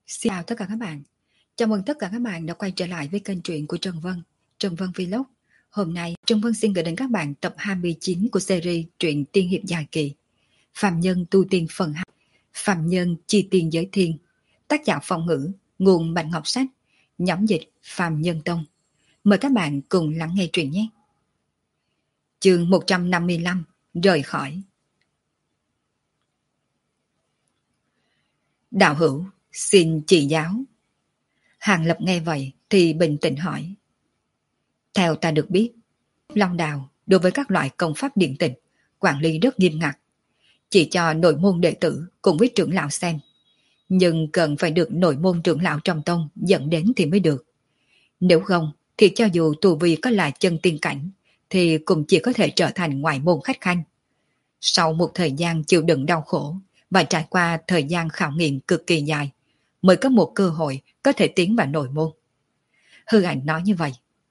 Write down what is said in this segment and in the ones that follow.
Xin chào tất cả các bạn. Chào mừng tất cả các bạn đã quay trở lại với kênh truyện của Trần Vân, Trần Vân Vlog. Hôm nay, Trần Vân xin gửi đến các bạn tập 29 của series truyện tiên hiệp dài kỳ Phàm Nhân Tu Tiên phần 2, Phàm Nhân Chi Tiên Giới Thiên. Tác giả Phong Ngữ, nguồn Bạch Ngọc Sách, nhóm dịch Phàm Nhân Tông. Mời các bạn cùng lắng nghe truyện nhé. Chương 155, rời khỏi. Đạo hữu, xin chỉ giáo. Hàng Lập nghe vậy thì bình tĩnh hỏi. Theo ta được biết, Long Đào đối với các loại công pháp điện tịch quản lý rất nghiêm ngặt, chỉ cho nội môn đệ tử cùng với trưởng lão xem, nhưng cần phải được nội môn trưởng lão trong tông dẫn đến thì mới được. Nếu không thì cho dù tu vi có là chân tiên cảnh thì cũng chỉ có thể trở thành ngoại môn khách khanh. Sau một thời gian chịu đựng đau khổ và trải qua thời gian khảo nghiệm cực kỳ dài mới có một cơ hội có thể tiến vào nội môn. Hư Ảnh nói như vậy.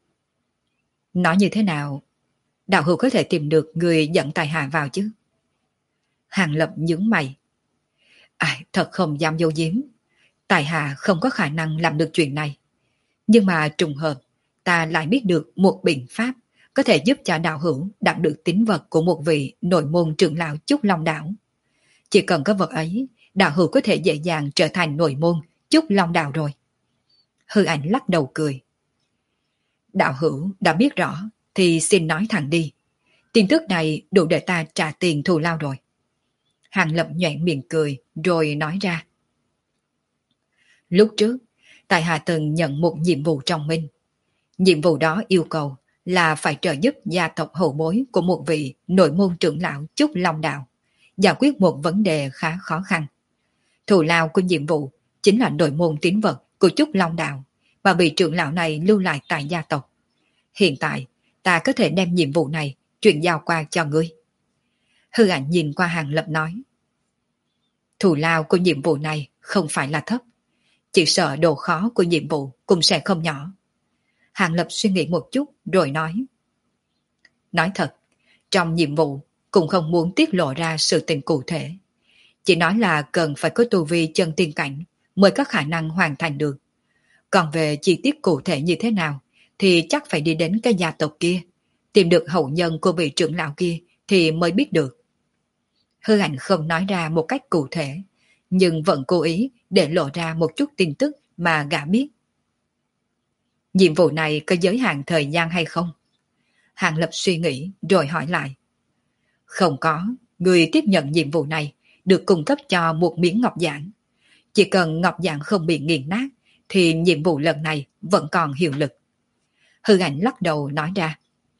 Nói như thế nào, đạo hữu có thể tìm được người dẫn tài hạ vào chứ? Hàng Lập nhướng mày. Thật không dám dâu diếm. Tài hạ không có khả năng làm được chuyện này. Nhưng mà trùng hợp, ta lại biết được một biện pháp có thể giúp cho đạo hữu đạt được tín vật của một vị nội môn trưởng lão Trúc Long Đảo. Chỉ cần có vật ấy, đạo hữu có thể dễ dàng trở thành nội môn Trúc Long Đảo rồi. Hư Ảnh lắc đầu cười. Đạo hữu đã biết rõ thì xin nói thẳng đi. Tin tức này đủ để ta trả tiền thù lao rồi. Hàng Lập nhoẻn miệng cười rồi nói ra. Lúc trước, tại hạ từng nhận một nhiệm vụ trong minh. Nhiệm vụ đó yêu cầu là phải trợ giúp gia tộc hậu bối của một vị nội môn trưởng lão Trúc Long Đạo giải quyết một vấn đề khá khó khăn. Thù lao của nhiệm vụ chính là nội môn tín vật của Trúc Long Đạo mà vị trưởng lão này lưu lại tại gia tộc. Hiện tại, ta có thể đem nhiệm vụ này chuyển giao qua cho ngươi. Hư Ảnh nhìn qua Hàng Lập nói. Thù lao của nhiệm vụ này không phải là thấp. Chỉ sợ độ khó của nhiệm vụ cũng sẽ không nhỏ. Hàng Lập suy nghĩ một chút rồi nói. Nói thật, trong nhiệm vụ cũng không muốn tiết lộ ra sự tình cụ thể. Chỉ nói là cần phải có tu vi chân tiên cảnh mới có khả năng hoàn thành được. Còn về chi tiết cụ thể như thế nào thì chắc phải đi đến cái gia tộc kia, tìm được hậu nhân của vị trưởng lão kia thì mới biết được. Hư Ảnh không nói ra một cách cụ thể, nhưng vẫn cố ý để lộ ra một chút tin tức mà gã biết. Nhiệm vụ này có giới hạn thời gian hay không? Hàng Lập suy nghĩ rồi hỏi lại. Không có, người tiếp nhận nhiệm vụ này được cung cấp cho một miếng ngọc giản. Chỉ cần ngọc giản không bị nghiền nát thì nhiệm vụ lần này vẫn còn hiệu lực. Hư Ảnh lắc đầu nói ra.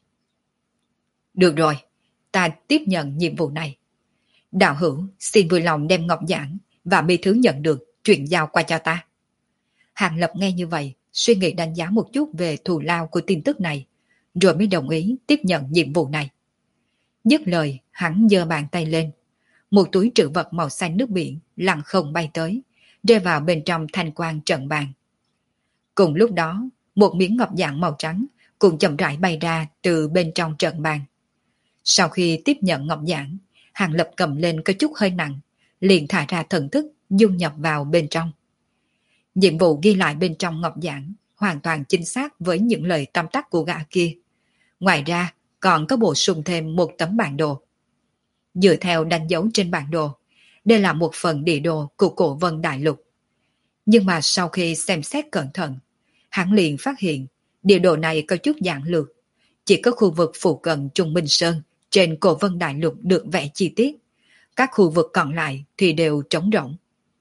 Được rồi, ta tiếp nhận nhiệm vụ này. Đạo hữu xin vui lòng đem ngọc giản và bi thứ nhận được chuyển giao qua cho ta. Hàng Lập nghe như vậy, suy nghĩ đánh giá một chút về thù lao của tin tức này, rồi mới đồng ý tiếp nhận nhiệm vụ này. Dứt lời, hắn giơ bàn tay lên. Một túi trữ vật màu xanh nước biển lặng không bay tới, rơi vào bên trong thanh quang trận bàn. Cùng lúc đó, một miếng ngọc giản màu trắng cũng chậm rãi bay ra từ bên trong trận bàn. Sau khi tiếp nhận ngọc giản, Hàng Lập cầm lên có chút hơi nặng, liền thả ra thần thức dung nhập vào bên trong. Nhiệm vụ ghi lại bên trong ngọc giản hoàn toàn chính xác với những lời tóm tắt của gã kia. Ngoài ra, còn có bổ sung thêm một tấm bản đồ. Dựa theo đánh dấu trên bản đồ, đây là một phần địa đồ của Cổ Vân Đại Lục. Nhưng mà sau khi xem xét cẩn thận, hắn liền phát hiện địa đồ này có chút giản lược. Chỉ có khu vực phụ cận Trung Minh Sơn trên Cổ Vân Đại Lục được vẽ chi tiết. Các khu vực còn lại thì đều trống rỗng.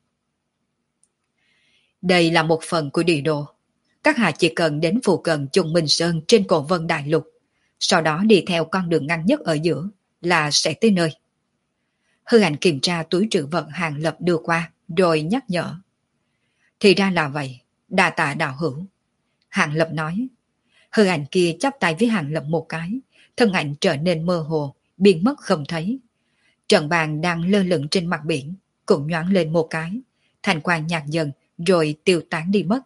Đây là một phần của địa đồ. Các hạ chỉ cần đến phụ cận Trung Minh Sơn trên Cổ Vân Đại Lục, sau đó đi theo con đường ngắn nhất ở giữa là sẽ tới nơi. Hư Ảnh kiểm tra túi trữ vật Hàng Lập đưa qua, rồi nhắc nhở. Thì ra là vậy, đa tạ đạo hữu. Hàng Lập nói. Hư Ảnh kia chắp tay với Hàng Lập một cái, thân ảnh trở nên mơ hồ, biến mất không thấy. Trận bàn đang lơ lửng trên mặt biển, cũng nhoáng lên một cái, thành quang nhạt dần, rồi tiêu tán đi mất.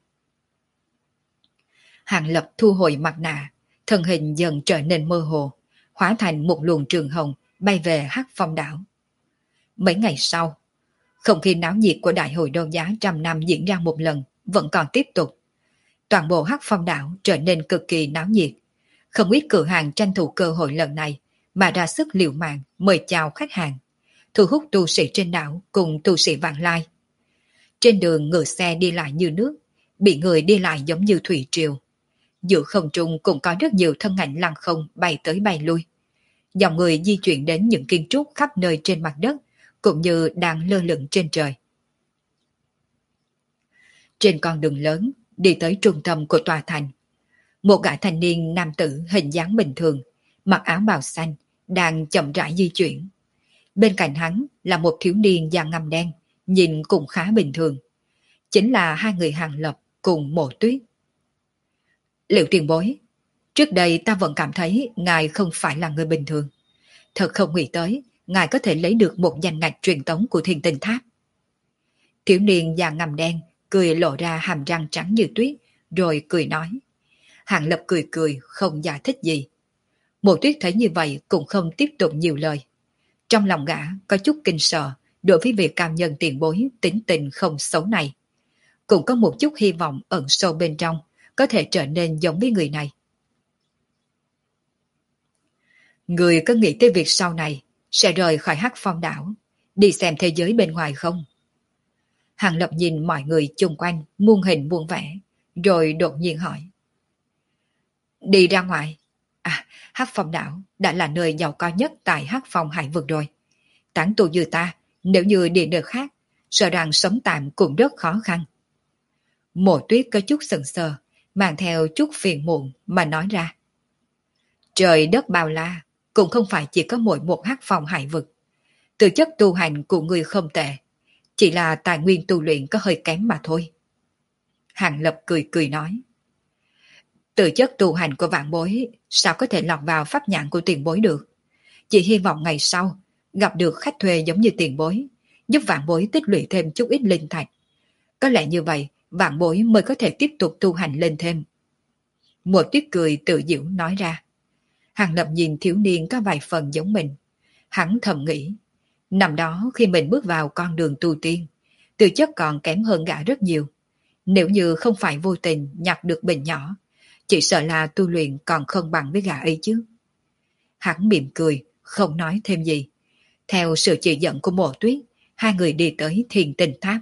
Hàng Lập thu hồi mặt nạ, thân hình dần trở nên mơ hồ, hóa thành một luồng trường hồng bay về Hắc Phong đảo. Mấy ngày sau, Không khí náo nhiệt của đại hội đấu giá trăm năm diễn ra một lần vẫn còn tiếp tục. Toàn bộ Hắc Phong đảo trở nên cực kỳ náo nhiệt. Không ít cửa hàng tranh thủ cơ hội lần này mà ra sức liều mạng mời chào khách hàng, thu hút tu sĩ trên đảo cùng tu sĩ vãng lai. Trên đường ngựa xe đi lại như nước, bị người đi lại giống như thủy triều. Giữa không trung cũng có rất nhiều thân ảnh lăng không bay tới bay lui. Dòng người di chuyển đến những kiến trúc khắp nơi trên mặt đất, cũng như đang lơ lửng trên trời. Trên con đường lớn, đi tới trung tâm của tòa thành. Một gã thanh niên nam tử hình dáng bình thường, mặc áo bào xanh, đang chậm rãi di chuyển. Bên cạnh hắn là một thiếu niên da ngăm đen, nhìn cũng khá bình thường. Chính là hai người Hàng Lập cùng Mộ Tuyết. Liệu tiền bối, trước đây ta vẫn cảm thấy ngài không phải là người bình thường. Thật không nghĩ tới, ngài có thể lấy được một danh ngạch truyền tống của Thiên Tinh Tháp. Thiếu niên da ngăm đen, cười lộ ra hàm răng trắng như tuyết, rồi cười nói. Hàng Lập cười cười, không giải thích gì. Mộ Tuyết thấy như vậy cũng không tiếp tục nhiều lời. Trong lòng gã có chút kinh sợ đối với việc cao nhân tiền bối tính tình không xấu này. Cũng có một chút hy vọng ẩn sâu bên trong có thể trở nên giống với người này. Người có nghĩ tới việc sau này sẽ rời khỏi Hắc Phong đảo, đi xem thế giới bên ngoài không? Hàng Lập nhìn mọi người chung quanh muôn hình muôn vẻ, rồi đột nhiên hỏi. Đi ra ngoài? À, Hắc Phong đảo đã là nơi giàu có nhất tại Hắc Phong hải vực rồi. Tán tu như ta, nếu như đi nơi khác, sợ rằng sống tạm cũng rất khó khăn. Mộ Tuyết có chút sững sờ, mang theo chút phiền muộn mà nói ra. Trời đất bao la, cũng không phải chỉ có mỗi một Hắc Phong hải vực. Từ chất tu hành của người không tệ, chỉ là tài nguyên tu luyện có hơi kém mà thôi. Hàng Lập cười cười nói. Từ chất tu hành của vạn bối sao có thể lọt vào pháp nhãn của tiền bối được. Chỉ hy vọng ngày sau gặp được khách thuê giống như tiền bối, giúp vạn bối tích lũy thêm chút ít linh thạch. Có lẽ như vậy vạn bối mới có thể tiếp tục tu hành lên thêm. Một Tuyết cười tự giễu nói ra. Hàng Lập nhìn thiếu niên có vài phần giống mình. Hắn thầm nghĩ, năm đó khi mình bước vào con đường tu tiên, tư chất còn kém hơn gã rất nhiều. Nếu như không phải vô tình nhặt được bình nhỏ, chỉ sợ là tu luyện còn không bằng với gã ấy chứ. Hắn mỉm cười, không nói thêm gì. Theo sự chỉ dẫn của Mộ Tuyết, hai người đi tới Thiên Tinh Tháp.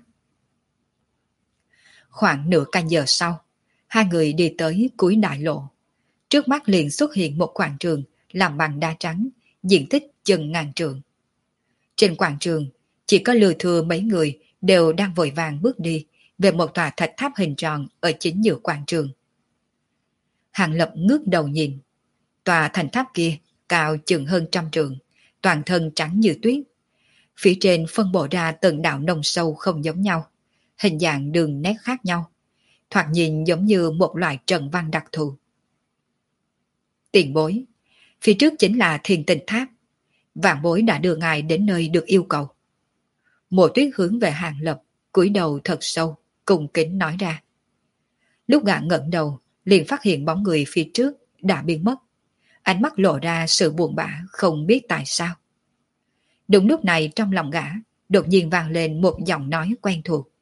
Khoảng nửa canh giờ sau, hai người đi tới cuối đại lộ. Trước mắt liền xuất hiện một quảng trường làm bằng đá trắng, diện tích chừng ngàn trượng. Trên quảng trường, chỉ có lừa thừa mấy người đều đang vội vàng bước đi về một tòa thạch tháp hình tròn ở chính giữa quảng trường. Hàng Lập ngước đầu nhìn. Tòa thành tháp kia cao chừng hơn 100 trượng, toàn thân trắng như tuyết. Phía trên phân bổ ra từng đạo nông sâu không giống nhau, hình dạng đường nét khác nhau, thoạt nhìn giống như một loại trận văn đặc thù. Tiền bối, phía trước chính là Thiên Tinh Tháp. Vạn bối đã đưa ngài đến nơi được yêu cầu. Mộ Tuyết hướng về Hàng Lập, cúi đầu thật sâu, cung kính nói ra. Lúc gã ngẩng đầu, liền phát hiện bóng người phía trước đã biến mất. Ánh mắt lộ ra sự buồn bã không biết tại sao. Đúng lúc này trong lòng gã đột nhiên vang lên một giọng nói quen thuộc.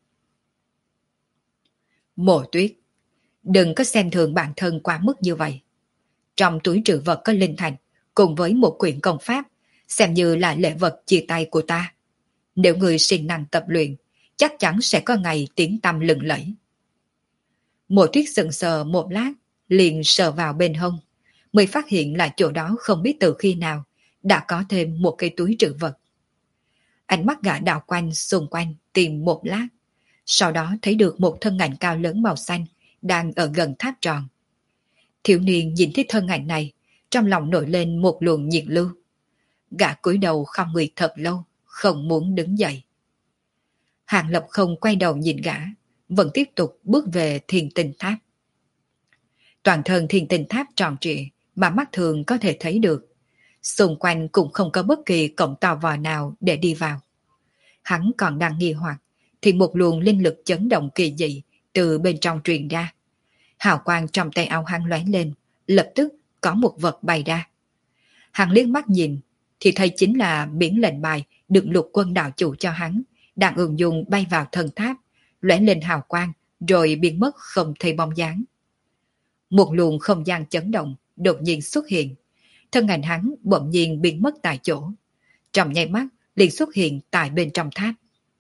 Mộ Tuyết, đừng có xem thường bản thân quá mức như vậy. Trong túi trữ vật có linh thạch cùng với một quyển công pháp, xem như là lễ vật chia tay của ta. Nếu người siêng năng tập luyện, chắc chắn sẽ có ngày tiếng tăm lừng lẫy. Mộ Tuyết sững sờ một lát, liền sờ vào bên hông, mới phát hiện là chỗ đó không biết từ khi nào đã có thêm một cái túi trữ vật. Ánh mắt gã đảo quanh xung quanh tìm một lát, sau đó thấy được một thân ảnh cao lớn màu xanh đang ở gần tháp tròn. Thiếu niên nhìn thấy thân ảnh này, trong lòng nổi lên một luồng nhiệt lưu. Gã cúi đầu không người thật lâu, không muốn đứng dậy. Hàng Lập không quay đầu nhìn gã, vẫn tiếp tục bước về Thiên Tinh Tháp. Toàn thân Thiên Tinh Tháp tròn trịa mà mắt thường có thể thấy được. Xung quanh cũng không có bất kỳ cổng tò vò nào để đi vào. Hắn còn đang nghi hoặc, thì một luồng linh lực chấn động kỳ dị từ bên trong truyền ra. Hào quang trong tay áo hắn lóe lên, lập tức có một vật bay ra. Hắn liếc mắt nhìn, thì thấy chính là biển lệnh bài được Lục Quân đạo chủ cho hắn, đang ung dung bay vào thân tháp, lóe lên hào quang, rồi biến mất không thấy bóng dáng. Một luồng không gian chấn động đột nhiên xuất hiện, thân ảnh hắn bỗng nhiên biến mất tại chỗ, trong nháy mắt liền xuất hiện tại bên trong tháp.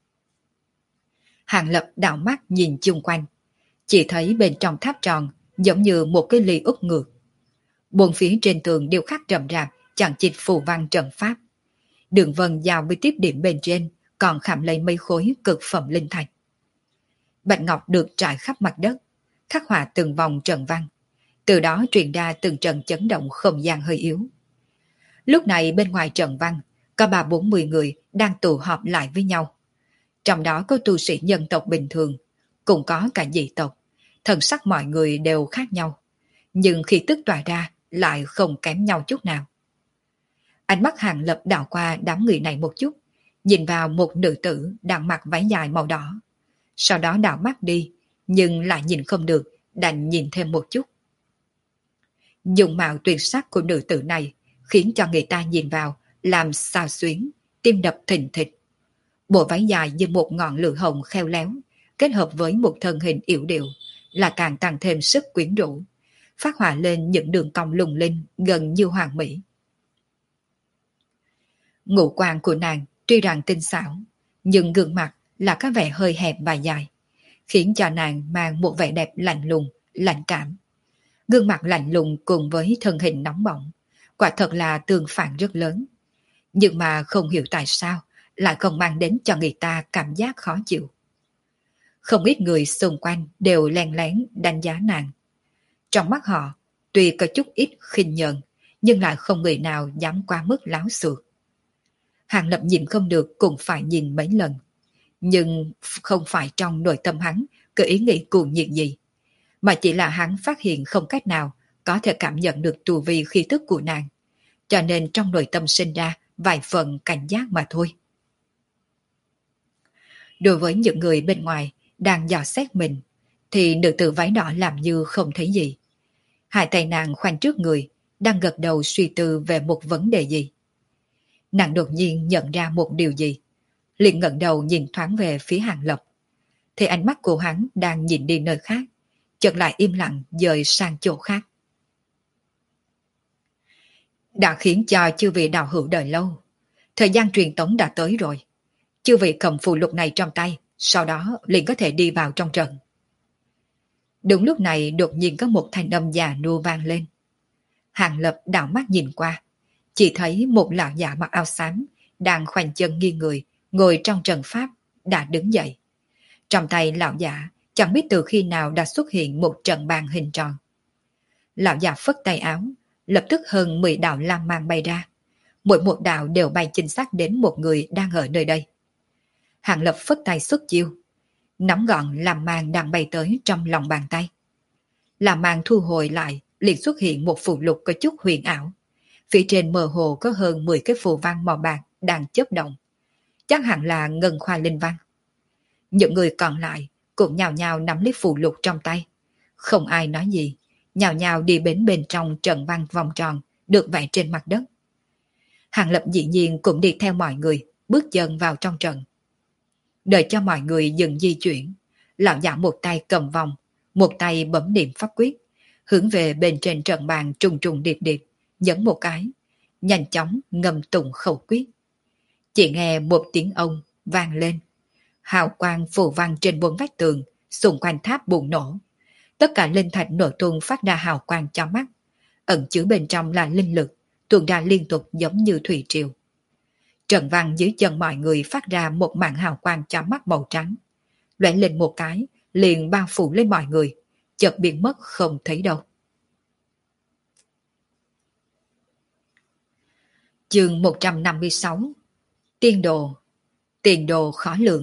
Hàng Lập đảo mắt nhìn chung quanh, chỉ thấy bên trong tháp tròn giống như một cái ly úp ngược. Bốn phía trên tường điêu khắc rậm rạp chẳng chịt phù văn trận pháp. Đường vân giao với tiếp điểm bên trên còn khảm lấy mấy khối cực phẩm linh thạch. Bạch ngọc được trải khắp mặt đất, khắc họa từng vòng trận văn, từ đó truyền ra từng trận chấn động không gian hơi yếu. Lúc này bên ngoài trận văn có 30-40 người đang tụ họp lại với nhau. Trong đó có tu sĩ nhân tộc bình thường, cũng có cả dị tộc, thần sắc mọi người đều khác nhau, nhưng khi tức tỏa ra lại không kém nhau chút nào. Ánh mắt Hàng Lập đảo qua đám người này một chút, nhìn vào một nữ tử đang mặc váy dài màu đỏ. Sau đó đảo mắt đi, nhưng lại nhìn không được, đành nhìn thêm một chút. Dung mạo tuyệt sắc của nữ tử này khiến cho người ta nhìn vào làm xao xuyến, tim đập thình thịch. Bộ váy dài như một ngọn lửa hồng khéo léo, kết hợp với một thân hình yểu điệu, là càng tăng thêm sức quyến rũ, phát họa lên những đường cong lung linh gần như hoàn mỹ. Ngũ quan của nàng tuy rằng tinh xảo, nhưng gương mặt là có vẻ hơi hẹp và dài, khiến cho nàng mang một vẻ đẹp lạnh lùng, lạnh cảm. Gương mặt lạnh lùng cùng với thân hình nóng bỏng, quả thật là tương phản rất lớn. Nhưng mà không hiểu tại sao lại không mang đến cho người ta cảm giác khó chịu. Không ít người xung quanh đều len lén đánh giá nàng. Trong mắt họ, tuy có chút ít khinh nhờn, nhưng lại không người nào dám quá mức láo xược. Hàng Lập nhìn không được cũng phải nhìn mấy lần. Nhưng không phải trong nội tâm hắn có ý nghĩ cuồng nhiệt gì, mà chỉ là hắn phát hiện không cách nào có thể cảm nhận được tu vi khí tức của nàng, cho nên trong nội tâm sinh ra vài phần cảnh giác mà thôi. Đối với những người bên ngoài đang dò xét mình, thì nữ tử váy đỏ làm như không thấy gì. Hai tay nàng khoanh trước người, đang gật đầu suy tư về một vấn đề gì. Nàng đột nhiên nhận ra một điều gì, liền ngẩng đầu nhìn thoáng về phía Hàng Lập. Thì ánh mắt của hắn đang nhìn đi nơi khác, chợt lại im lặng dời sang chỗ khác. Đã khiến cho chư vị đạo hữu đợi lâu. Thời gian truyền tống đã tới rồi. Chư vị cầm phù lục này trong tay, sau đó liền có thể đi vào trong trận. Đúng lúc này đột nhiên có một thanh âm già nua vang lên. Hàng Lập đảo mắt nhìn qua, chỉ thấy một lão già mặc áo xám đang khoanh chân nghiêng người, ngồi trong trận pháp, đã đứng dậy. Trong tay lão giả chẳng biết từ khi nào đã xuất hiện một trận bàn hình tròn. Lão già phất tay áo, lập tức hơn 10 đạo lam mang bay ra. Mỗi một đạo đều bay chính xác đến một người đang ở nơi đây. Hàng Lập phất tay xuất chiêu, nắm gọn lam mang đang bay tới trong lòng bàn tay. Lam mang thu hồi lại, liền xuất hiện một phù lục có chút huyền ảo. Phía trên mơ hồ có hơn 10 cái phù văn màu bạc đang chớp động. Chắc hẳn là ngân khoa linh văn. Những người còn lại cũng nhào nhào nắm lấy phù lục trong tay. Không ai nói gì, nhào nhào đi đến bên trong trận văn vòng tròn được vẽ trên mặt đất. Hàng Lập dĩ nhiên cũng đi theo mọi người, bước chân vào trong trận. Đợi cho mọi người dừng di chuyển, lão giả một tay cầm vòng, một tay bấm niệm pháp quyết, hướng về bên trên trận bàn trùng trùng điệp điệp, nhấn một cái, nhanh chóng ngâm tụng khẩu quyết. Chỉ nghe một tiếng ông vang lên, hào quang phù văn trên bốn vách tường xung quanh tháp bùng nổ. Tất cả linh thạch nổ tung phát ra hào quang chói mắt, ẩn chứa bên trong là linh lực tuôn ra liên tục giống như thủy triều. Trận văn dưới chân mọi người phát ra một màn hào quang chói mắt màu trắng, lóe lên một cái liền bao phủ lên mọi người, chợt biến mất không thấy đâu. Chương 156. Tiền đồ khó lường.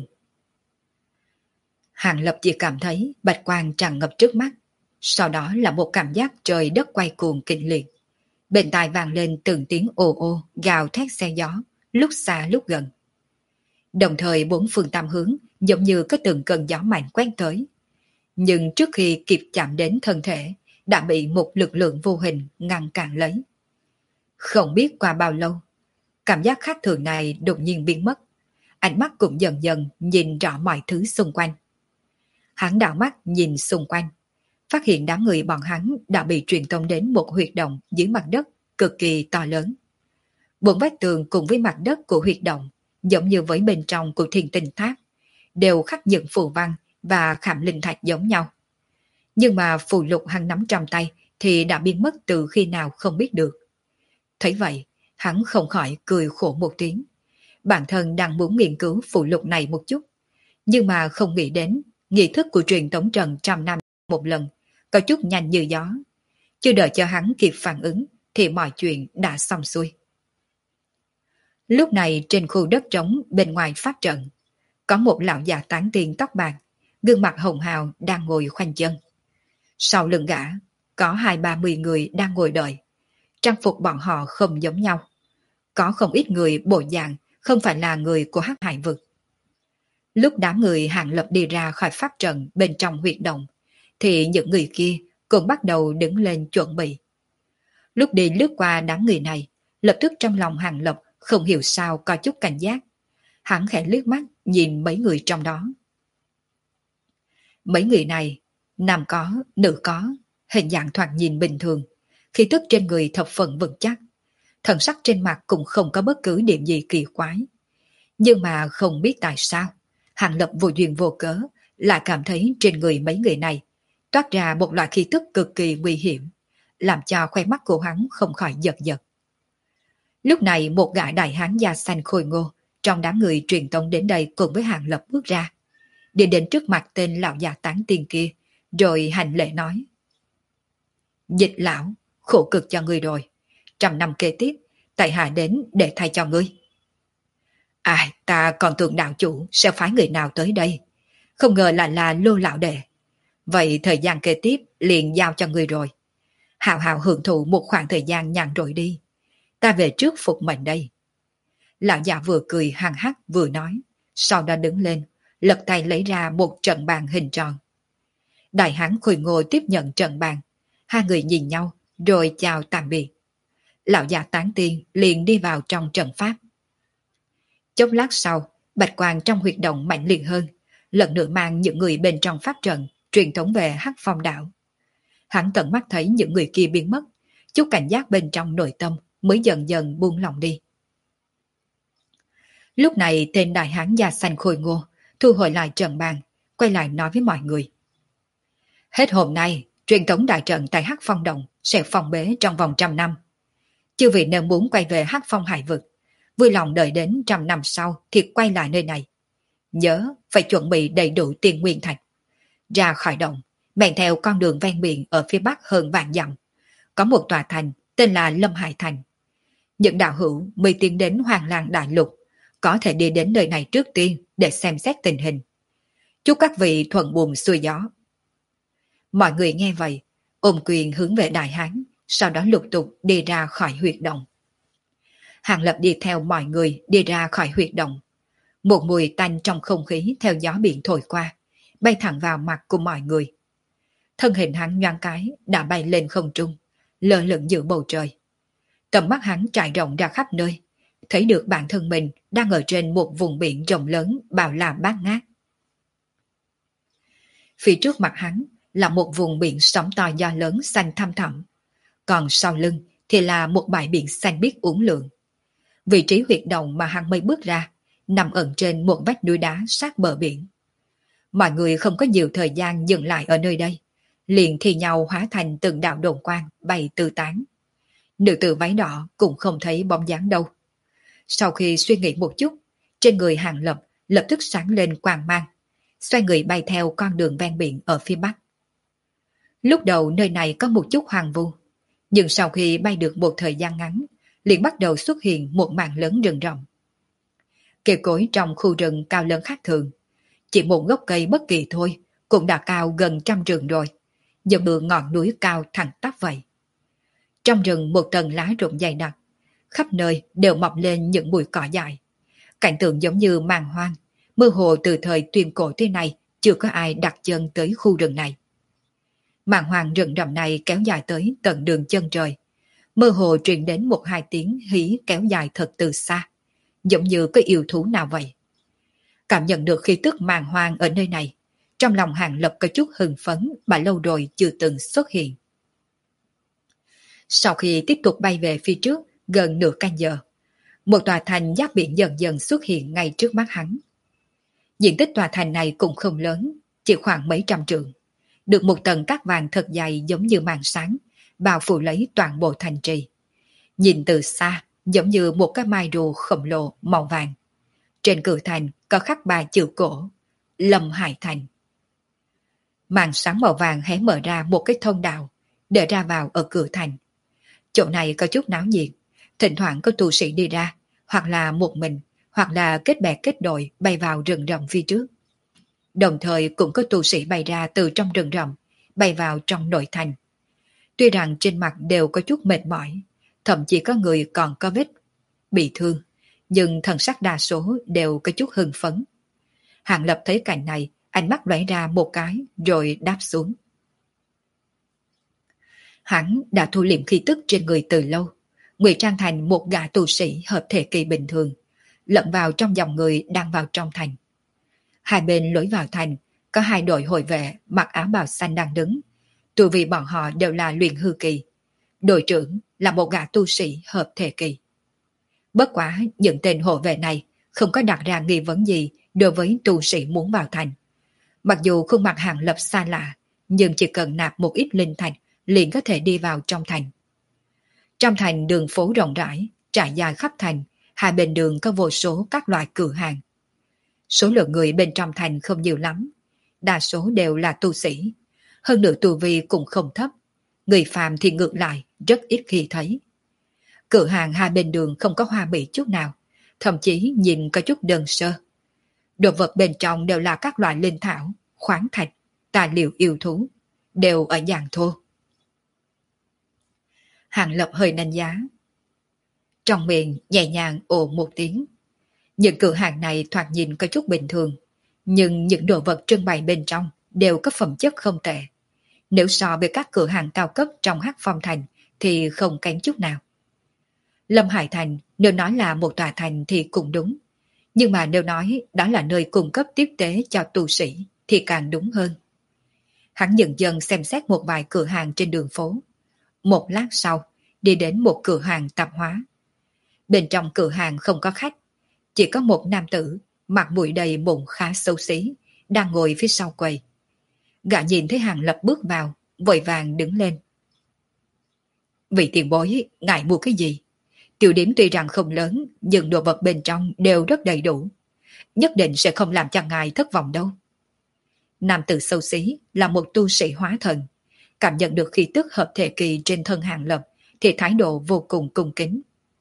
Hàng Lập chỉ cảm thấy bạch quang tràn ngập trước mắt, sau đó là một cảm giác trời đất quay cuồng kinh liệt. Bên tai vang lên từng tiếng ồ ô gào thét xe gió, lúc xa lúc gần. Đồng thời bốn phương tam hướng giống như có từng cơn gió mạnh quét tới. Nhưng trước khi kịp chạm đến thân thể, đã bị một lực lượng vô hình ngăn cản lấy. Không biết qua bao lâu, cảm giác khác thường này đột nhiên biến mất. ánh mắt cũng dần dần nhìn rõ mọi thứ xung quanh. Hắn đảo mắt nhìn xung quanh, phát hiện đám người bọn hắn đã bị truyền tống đến một huyệt động dưới mặt đất cực kỳ to lớn. Bốn vách tường cùng với mặt đất của huyệt động, giống như với bên trong của Thiên Tinh Tháp, đều khắc những phù văn và khảm linh thạch giống nhau. Nhưng mà phù lục hắn nắm trong tay thì đã biến mất từ khi nào không biết được. Thấy vậy, hắn không khỏi cười khổ một tiếng. Bản thân đang muốn nghiên cứu phù lục này một chút, nhưng mà không nghĩ đến nghi thức của truyền tống trận trăm năm một lần, có chút nhanh như gió. Chưa đợi cho hắn kịp phản ứng thì mọi chuyện đã xong xuôi. Lúc này trên khu đất trống bên ngoài pháp trận, có một lão già tán tiên tóc bạc, gương mặt hồng hào đang ngồi khoanh chân. Sau lưng gã, có 20-30 người đang ngồi đợi. Trang phục bọn họ không giống nhau. Có không ít người bộ dạng không phải là người của Hắc Hải vực. Lúc đám người Hàng Lập đi ra khỏi pháp trận bên trong huyệt động, thì những người kia cũng bắt đầu đứng lên chuẩn bị. Lúc đi lướt qua đám người này, lập tức trong lòng Hàng Lập không hiểu sao có chút cảnh giác. Hắn khẽ liếc mắt nhìn mấy người trong đó. Mấy người này, nam có, nữ có, hình dạng thoạt nhìn bình thường, khí tức trên người thập phần vững chắc, thần sắc trên mặt cũng không có bất cứ điểm gì kỳ quái. Nhưng mà không biết tại sao, Hàng Lập vô duyên vô cớ lại cảm thấy trên người mấy người này toát ra một loại khí tức cực kỳ nguy hiểm, làm cho khoe mắt của hắn không khỏi giật giật. Lúc này một gã đại hán da xanh khôi ngô trong đám người truyền tống đến đây cùng với Hàng Lập bước ra, đi đến trước mặt tên lão già tán tiên kia, rồi hành lễ nói: Dịch lão, khổ cực cho ngươi rồi. 100 năm kế tiếp, tại hạ đến để thay cho ngươi. Ai, ta còn tưởng đạo chủ sẽ phái người nào tới đây. Không ngờ lại là Lô lão đệ. Vậy thời gian kế tiếp liền giao cho ngươi rồi. Hào hào hưởng thụ một khoảng thời gian nhàn rỗi đi. Ta về trước phục mệnh đây. Lão già vừa cười hằng hắc vừa nói, sau đó đứng lên, lật tay lấy ra một trận bàn hình tròn. Đại hán khôi ngô tiếp nhận trận bàn. Hai người nhìn nhau, rồi chào tạm biệt. Lão già tán tiên liền đi vào trong trận pháp. Chốc lát sau, bạch quang trong huyệt động mạnh liệt hơn, lần nữa mang những người bên trong pháp trận truyền thống về Hắc Phong đảo. Hắn tận mắt thấy những người kia biến mất, chút cảnh giác bên trong nội tâm mới dần dần buông lòng đi. Lúc này tên đại hán da xanh khôi ngô thu hồi lại trận bàn, quay lại nói với mọi người: Hết hôm nay, truyền thống đại trận tại Hắc Phong Động sẽ phong bế trong vòng 100 năm. Chư vị nếu muốn quay về Hắc Phong Hải vực, vui lòng đợi đến 100 năm sau thì quay lại nơi này. Nhớ phải chuẩn bị đầy đủ tiền nguyên thạch. Ra khỏi động, men theo con đường ven biển ở phía bắc hơn vạn dặm, có một tòa thành tên là Lâm Hải Thành. Những đạo hữu mới tiến đến Hoàng Làng Đại Lục có thể đi đến nơi này trước tiên để xem xét tình hình. Chúc các vị thuận buồm xuôi gió. Mọi người nghe vậy, ôm quyền hướng về đại hán, sau đó lục tục đi ra khỏi huyệt động. Hàng Lập đi theo mọi người đi ra khỏi huyệt động. Một mùi tanh trong không khí theo gió biển thổi qua, bay thẳng vào mặt của mọi người. Thân hình hắn nhoáng cái đã bay lên không trung, lơ lửng giữa bầu trời. Tầm mắt hắn trải rộng ra khắp nơi, thấy được bản thân mình đang ở trên một vùng biển rộng lớn bao la bát ngát. Phía trước mặt hắn là một vùng biển sóng to gió lớn xanh thăm thẳm, còn sau lưng thì là một bãi biển xanh biếc uốn lượn. Vị trí huyệt động mà hắn mới bước ra nằm ẩn trên một vách núi đá sát bờ biển. Mọi người không có nhiều thời gian dừng lại ở nơi đây, liền thì nhau hóa thành từng đạo đồn quang bay tứ tán. Nữ tử váy đỏ cũng không thấy bóng dáng đâu. Sau khi suy nghĩ một chút, trên người Hàng Lập lập tức sáng lên quang mang, xoay người bay theo con đường ven biển ở phía bắc. Lúc đầu nơi này có một chút hoang vu, nhưng sau khi bay được một thời gian ngắn, liền bắt đầu xuất hiện một mảng lớn rừng rậm. Cây cối trong khu rừng cao lớn khác thường, chỉ một gốc cây bất kỳ thôi cũng đã cao gần 100 trượng rồi, giống như ngọn núi cao thẳng tắp vậy. Trong rừng một tầng lá rụng dày đặc, khắp nơi đều mọc lên những bụi cỏ dại. Cảnh tượng giống như màn hoang, mơ hồ từ thời tuyên cổ tới nay chưa có ai đặt chân tới khu rừng này. Màn hoang rừng rậm này kéo dài tới tận đường chân trời, mơ hồ truyền đến một hai tiếng hí kéo dài thật từ xa, giống như có yêu thú nào vậy. Cảm nhận được khí tức màng hoang ở nơi này, trong lòng Hàng Lập có chút hưng phấn mà lâu rồi chưa từng xuất hiện. Sau khi tiếp tục bay về phía trước gần nửa canh giờ, một tòa thành giáp biển dần dần xuất hiện ngay trước mắt hắn. Diện tích tòa thành này cũng không lớn, chỉ khoảng mấy trăm trượng, được một tầng cát vàng thật dày giống như màn sáng, bao phủ lấy toàn bộ thành trì. Nhìn từ xa, giống như một cái mai rùa khổng lồ màu vàng. Trên cửa thành có khắc 3 chữ cổ, Lâm Hải Thành. Màn sáng màu vàng hé mở ra một cái thông đạo, để ra vào ở cửa thành. Chỗ này có chút náo nhiệt, thỉnh thoảng có tu sĩ đi ra, hoặc là một mình, hoặc là kết bè kết đội bay vào rừng rậm phía trước. Đồng thời cũng có tu sĩ bay ra từ trong rừng rậm, bay vào trong nội thành. Tuy rằng trên mặt đều có chút mệt mỏi, thậm chí có người còn có vết bị thương, nhưng thần sắc đa số đều có chút hưng phấn. Hàng Lập thấy cảnh này, ánh mắt lóe ra một cái rồi đáp xuống. Hắn đã thu liệm khí tức trên người từ lâu, ngụy trang thành một gã tu sĩ hợp thể kỳ bình thường, lẫn vào trong dòng người đang vào trong thành. Hai bên lối vào thành có 2 đội hộ vệ mặc áo bào xanh đang đứng, tu vi bọn họ đều là luyện hư kỳ. Đội trưởng là một gã tu sĩ hợp thể kỳ. Bất quá những tên hộ vệ này không có đặt ra nghi vấn gì đối với tu sĩ muốn vào thành. Mặc dù khuôn mặt Hàng Lập xa lạ, nhưng chỉ cần nạp một ít linh thạch liền có thể đi vào trong thành. Trong thành đường phố rộng rãi, trải dài khắp thành, hai bên đường có vô số các loại cửa hàng. Số lượng người bên trong thành không nhiều lắm, đa số đều là tu sĩ, hơn nữa tu vi cũng không thấp, người phàm thì ngược lại rất ít khi thấy. Cửa hàng hai bên đường không có hoa mỹ chút nào, thậm chí nhìn có chút đơn sơ. Đồ vật bên trong đều là các loại linh thảo, khoáng thạch, tài liệu yêu thú, đều ở dạng thô. Hàng Lập hơi đánh giá. Trong miệng nhẹ nhàng ồ một tiếng. Những cửa hàng này thoạt nhìn có chút bình thường, nhưng những đồ vật trưng bày bên trong đều có phẩm chất không tệ. Nếu so với các cửa hàng cao cấp trong Hắc Phong Thành thì không kém chút nào. Lâm Hải Thành nếu nói là một tòa thành thì cũng đúng, nhưng mà nếu nói đó là nơi cung cấp tiếp tế cho tu sĩ thì càng đúng hơn. Hắn dần dần xem xét một vài cửa hàng trên đường phố. Một lát sau, đi đến một cửa hàng tạp hóa. Bên trong cửa hàng không có khách, chỉ có một nam tử mặt mũi đầy mụn khá xấu xí đang ngồi phía sau quầy. Gã nhìn thấy Hàng Lập bước vào, vội vàng đứng lên. Vị tiền bối, ngại mua cái gì? Tiểu điểm tuy rằng không lớn, nhưng đồ vật bên trong đều rất đầy đủ. Nhất định sẽ không làm cho ngài thất vọng đâu. Nam tử xấu xí là một tu sĩ hóa thần. Cảm nhận được khí tức hợp thể kỳ trên thân Hàng Lập thì thái độ vô cùng cung kính.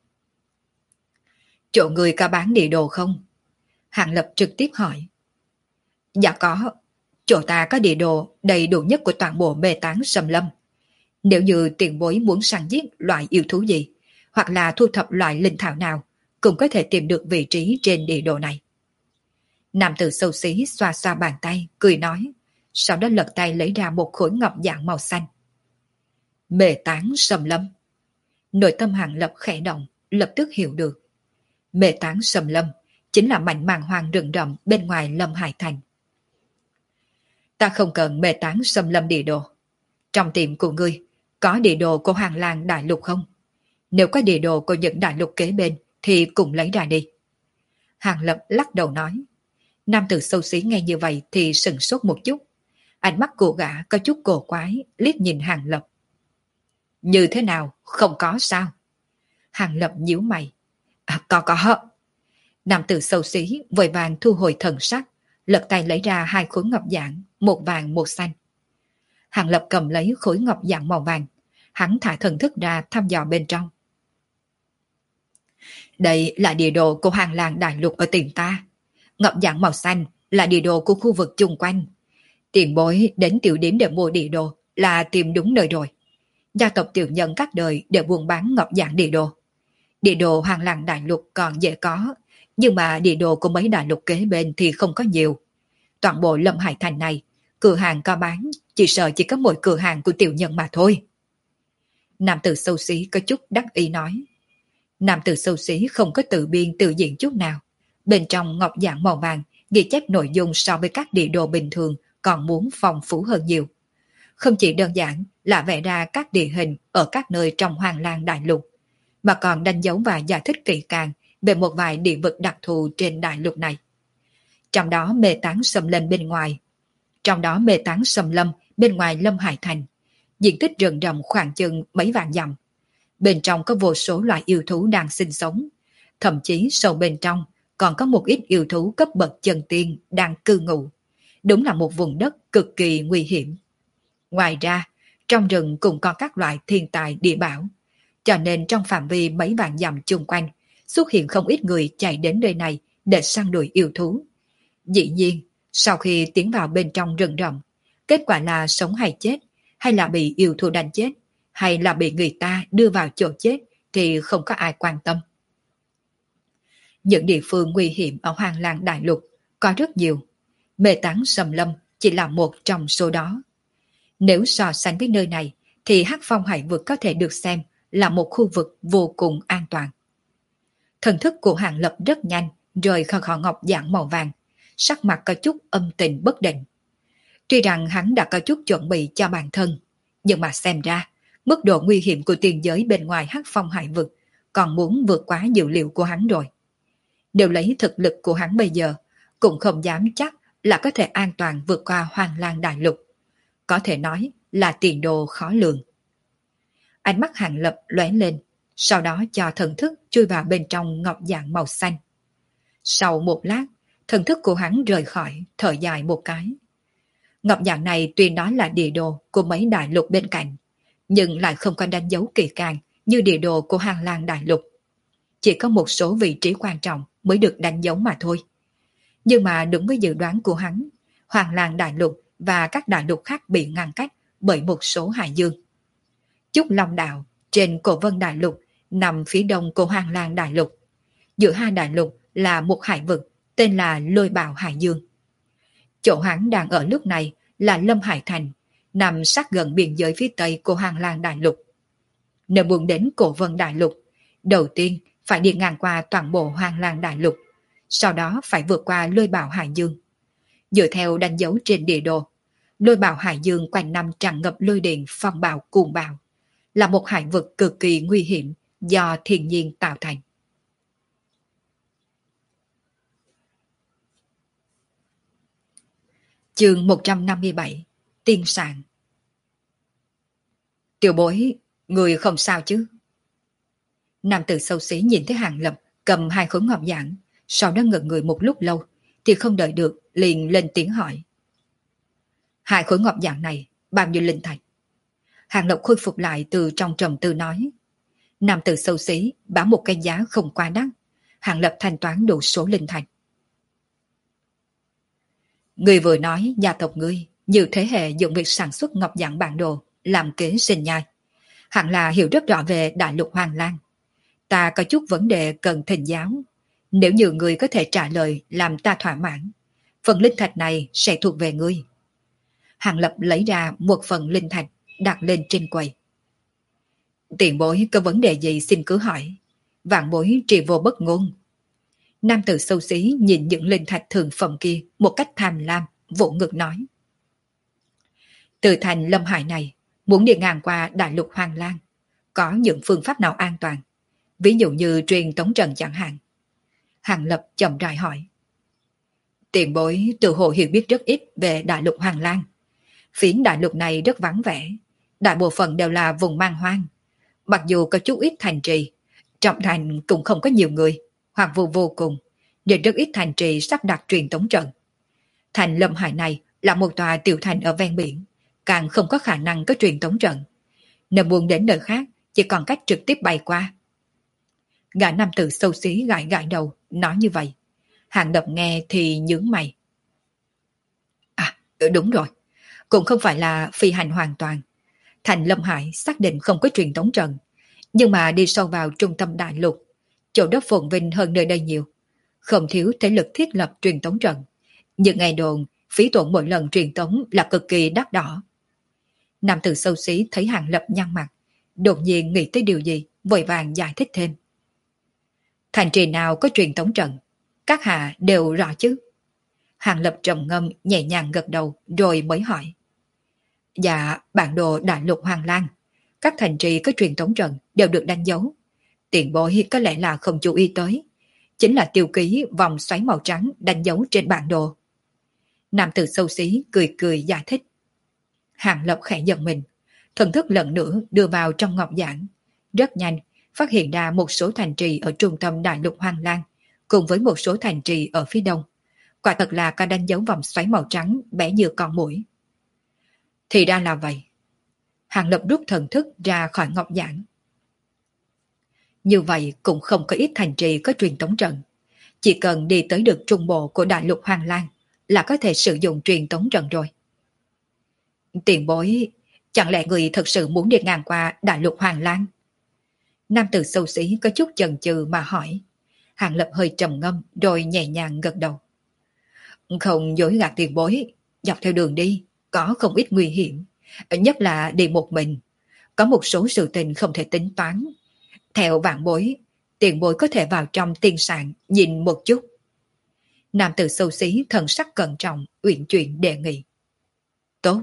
Chỗ người có bán địa đồ không? Hàng Lập trực tiếp hỏi. Dạ có. Chỗ ta có địa đồ đầy đủ nhất của toàn bộ mê tán Sâm Lâm. Nếu như tiền bối muốn săn giết loại yêu thú gì, hoặc là thu thập loại linh thảo nào, cũng có thể tìm được vị trí trên địa đồ này. Nam tử xấu xí xoa xoa bàn tay, cười nói, sau đó lật tay lấy ra một khối ngọc dạng màu xanh. Mê tán Sâm Lâm. Nội tâm Hàng Lập khẽ động, lập tức hiểu được. Mê tán Sâm Lâm chính là mảnh màng hoang rừng rậm bên ngoài Lâm Hải Thành. Ta không cần mê tán Sâm Lâm địa đồ. Trong tiệm của ngươi có địa đồ của Hoàng Lang Đại Lục không? Nếu có địa đồ của những đại lục kế bên thì cùng lấy ra đi. Hàng Lập lắc đầu nói. Nam tử xấu xí nghe như vậy thì sửng sốt một chút. Ánh mắt của gã có chút cổ quái, liếc nhìn Hàng Lập. Như thế nào? Không có sao? Hàng Lập nhíu mày. Có. Nam tử xấu xí vội vàng thu hồi thần sắc, lật tay lấy ra 2 khối ngọc dạng, một vàng một xanh. Hàng Lập cầm lấy khối ngọc dạng màu vàng, hắn thả thần thức ra thăm dò bên trong. Đây là địa đồ của Hoàng Lang Đại Lục ở tiền ta. Ngọc dạng màu xanh là địa đồ của khu vực chung quanh. Tiền bối đến tiểu điểm để mua địa đồ là tìm đúng nơi rồi. Gia tộc tiểu nhân các đời để buôn bán ngọc dạng địa đồ. Địa đồ Hoàng Lang Đại Lục còn dễ có, nhưng mà địa đồ của mấy đại lục kế bên thì không có nhiều. Toàn bộ Lâm Hải Thành này, cửa hàng có bán, chỉ sợ chỉ có mỗi cửa hàng của tiểu nhân mà thôi. Nam tử xấu xí có chút đắc ý nói. Nam tử xấu xí không có tự biên tự diễn chút nào. Bên trong ngọc dạng màu vàng ghi chép nội dung so với các địa đồ bình thường còn muốn phong phú hơn nhiều. Không chỉ đơn giản là vẽ ra các địa hình ở các nơi trong Hoàng Lang Đại Lục, mà còn đánh dấu và giải thích kỹ càng về một vài địa vực đặc thù trên đại lục này. Trong đó mê táng xâm lâm bên ngoài Lâm Hải Thành, diện tích rừng rậm khoảng chừng mấy vạn dặm. Bên trong có vô số loài yêu thú đang sinh sống, thậm chí sâu bên trong còn có một ít yêu thú cấp bậc chân tiên đang cư ngụ. Đúng là một vùng đất cực kỳ nguy hiểm. Ngoài ra, trong rừng cũng có các loại thiên tài địa bảo, cho nên trong phạm vi mấy vạn dặm chung quanh xuất hiện không ít người chạy đến nơi này để săn đuổi yêu thú. Dĩ nhiên, sau khi tiến vào bên trong rừng rậm, kết quả là sống hay chết, hay là bị yêu thú đánh chết, hay là bị người ta đưa vào chỗ chết thì không có ai quan tâm. Những địa phương nguy hiểm ở Hoàng Lang Đại Lục có rất nhiều, mê táng xâm lâm chỉ là một trong số đó. Nếu so sánh với nơi này thì Hắc Phong Hải Vực có thể được xem là một khu vực vô cùng an toàn. Thần thức của Hàng Lập rất nhanh rời khỏi khẩu ngọc giản màu vàng, sắc mặt có chút âm tình bất định. Tuy rằng hắn đã có chút chuẩn bị cho bản thân, nhưng mà xem ra mức độ nguy hiểm của tiền giới bên ngoài Hắc Phong Hải Vực còn muốn vượt quá dự liệu của hắn rồi. Nếu lấy thực lực của hắn bây giờ, cũng không dám chắc là có thể an toàn vượt qua Hoàng Lang Đại Lục. Có thể nói là tiền đồ khó lường. Ánh mắt Hàng Lập lóe lên, sau đó cho thần thức chui vào bên trong ngọc dạng màu xanh. Sau một lát, thần thức của hắn rời khỏi, thở dài một cái. Ngọc dạng này tuy nói là địa đồ của mấy đại lục bên cạnh, nhưng lại không có đánh dấu kỳ càng như địa đồ của Hàng Lang Đại Lục. Chỉ có một số vị trí quan trọng mới được đánh dấu mà thôi. Nhưng mà đúng với dự đoán của hắn, Hoàng Lang Đại Lục và các đại lục khác bị ngăn cách bởi một số hải dương. Trúc Long Đạo trên Cổ Vân Đại Lục nằm phía đông của Hoàng Lang Đại Lục. Giữa hai đại lục là một hải vực tên là Lôi Bào Hải Dương. Chỗ hắn đang ở lúc này là Lâm Hải Thành, nằm sát gần biên giới phía tây của Hoàng Lang Đại Lục. Nếu muốn đến Cổ Vân Đại Lục, đầu tiên phải đi ngang qua toàn bộ Hoàng Lang Đại Lục, sau đó phải vượt qua Lôi Bào Hải Dương. Dựa theo đánh dấu trên địa đồ, Lôi Bào Hải Dương quanh năm tràn ngập lôi điện phong bạo cuồng bạo, là một hải vực cực kỳ nguy hiểm do thiên nhiên tạo thành. Chương 157: Tiên Sạn. Tiểu bối, người không sao chứ? Nam tử xấu xí nhìn thấy Hàng Lập cầm hai khối ngọc giản, sau đó ngẩn người một lúc lâu, thì không đợi được liền lên tiếng hỏi. Hai khối ngọc giản này bao nhiêu linh thạch? Hàng Lập khôi phục lại từ trong trầm tư nói. Nam tử xấu xí báo một cái giá không quá đắt, Hàng Lập thanh toán đủ số linh thạch. Người vừa nói gia tộc ngươi nhiều thế hệ dùng việc sản xuất ngọc giản bản đồ làm kế sinh nhai, hẳn là hiểu rất rõ về đại lục Hoàng Lang. Ta có chút vấn đề cần thỉnh giáo, nếu như người có thể trả lời làm ta thỏa mãn, phần linh thạch này sẽ thuộc về ngươi. Hàng Lập lấy ra một phần linh thạch đặt lên trên quầy. Tiền bối có vấn đề gì xin cứ hỏi, vạn bối trì vô bất ngôn. Nam tử xấu xí nhìn những linh thạch thường phẩm kia một cách tham lam, vỗ ngực nói. Từ thành Lâm Hải này, muốn đi ngang qua đại lục Hoàng Lang, có những phương pháp nào an toàn? Ví dụ như truyền tống trận chẳng hạn. Hàng Lập chậm rãi hỏi. Tiền bối tự hồ hiểu biết rất ít về đại lục Hoàng Lang. Phiến đại lục này rất vắng vẻ, đại bộ phận đều là vùng man hoang. Mặc dù có chút ít thành trì, trong thành cũng không có nhiều người, hoặc vô cùng, nên rất ít thành trì sắp đặt truyền tống trận. Thành Lâm Hải này là một tòa tiểu thành ở ven biển, càng không có khả năng có truyền tống trận. Nếu muốn đến nơi khác, chỉ còn cách trực tiếp bay qua. Gã nam tử xấu xí gãi gãi đầu, nói như vậy. Hàng Lập nghe thì nhướng mày. À, đúng rồi, cũng không phải là phi hành hoàn toàn. Thành Lâm Hải xác định không có truyền tống trận, nhưng mà đi sâu vào trung tâm đại lục, chỗ đất phồn vinh hơn nơi đây nhiều, không thiếu thế lực thiết lập truyền tống trận. Nhưng ngày đồn, phí tổn mỗi lần truyền tống là cực kỳ đắt đỏ. Nam tử xấu xí thấy Hàng Lập nhăn mặt, đột nhiên nghĩ tới điều gì, vội vàng giải thích thêm. Thành trì nào có truyền tống trận, các hạ đều rõ chứ? Hàng Lập trầm ngâm nhẹ nhàng gật đầu rồi mới hỏi. Dạ, bản đồ đại lục Hoàng Lan. Các thành trì có truyền tống trận đều được đánh dấu. Tiền bối có lẽ là không chú ý tới. Chính là tiêu ký vòng xoáy màu trắng đánh dấu trên bản đồ. Nam tử xấu xí cười cười giải thích. Hàng Lập khẽ giật mình. Thần thức lần nữa đưa vào trong ngọc giản. Rất nhanh, phát hiện ra một số thành trì ở trung tâm đại lục Hoàng Lan, cùng với một số thành trì ở phía đông. Quả thật là có đánh dấu vòng xoáy màu trắng bé như con muỗi. Thì ra là vậy. Hàng Lập rút thần thức ra khỏi ngọc giản. Như vậy cũng không có ít thành trì có truyền tống trận. Chỉ cần đi tới được trung bộ của đại lục Hoàng Lan là có thể sử dụng truyền tống trận rồi. Tiền bối, chẳng lẽ người thật sự muốn đi ngang qua đại lục Hoàng Lan? Nam tử xấu xí có chút chần chừ mà hỏi. Hàng Lập hơi trầm ngâm rồi nhẹ nhàng gật đầu. Không dối gạt tiền bối, dọc theo đường đi có không ít nguy hiểm, nhất là đi một mình. Có một số sự tình không thể tính toán. Theo vạn bối, tiền bối có thể vào trong tiên sạn nhìn một chút. Nam tử xấu xí thần sắc cẩn trọng, uyển chuyển đề nghị. Tốt.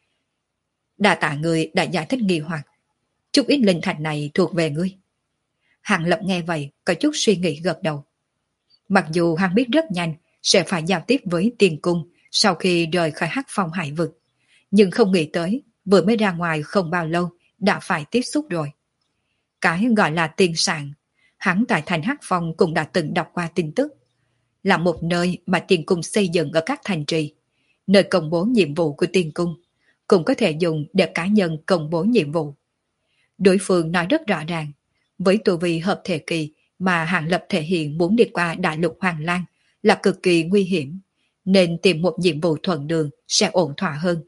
Đa tạ người đã giải thích nghi hoặc. Chút ít linh thạch này thuộc về ngươi. Hàng Lập nghe vậy có chút suy nghĩ gật đầu. Mặc dù hắn biết rất nhanh sẽ phải giao tiếp với tiền cung sau khi rời khỏi Hắc Phong hải vực, nhưng không nghĩ tới vừa mới ra ngoài không bao lâu đã phải tiếp xúc rồi. Cái gọi là tiên sản, hắn tại thành Hắc Phong cũng đã từng đọc qua tin tức, là một nơi mà tiền cung xây dựng ở các thành trì, nơi công bố nhiệm vụ của tiền cung, cũng có thể dùng để cá nhân công bố nhiệm vụ. Đối phương nói rất rõ ràng, với tu vi hợp thể kỳ mà Hàng Lập thể hiện muốn đi qua đại lục Hoàng Lan là cực kỳ nguy hiểm, nên tìm một nhiệm vụ thuận đường sẽ ổn thỏa hơn.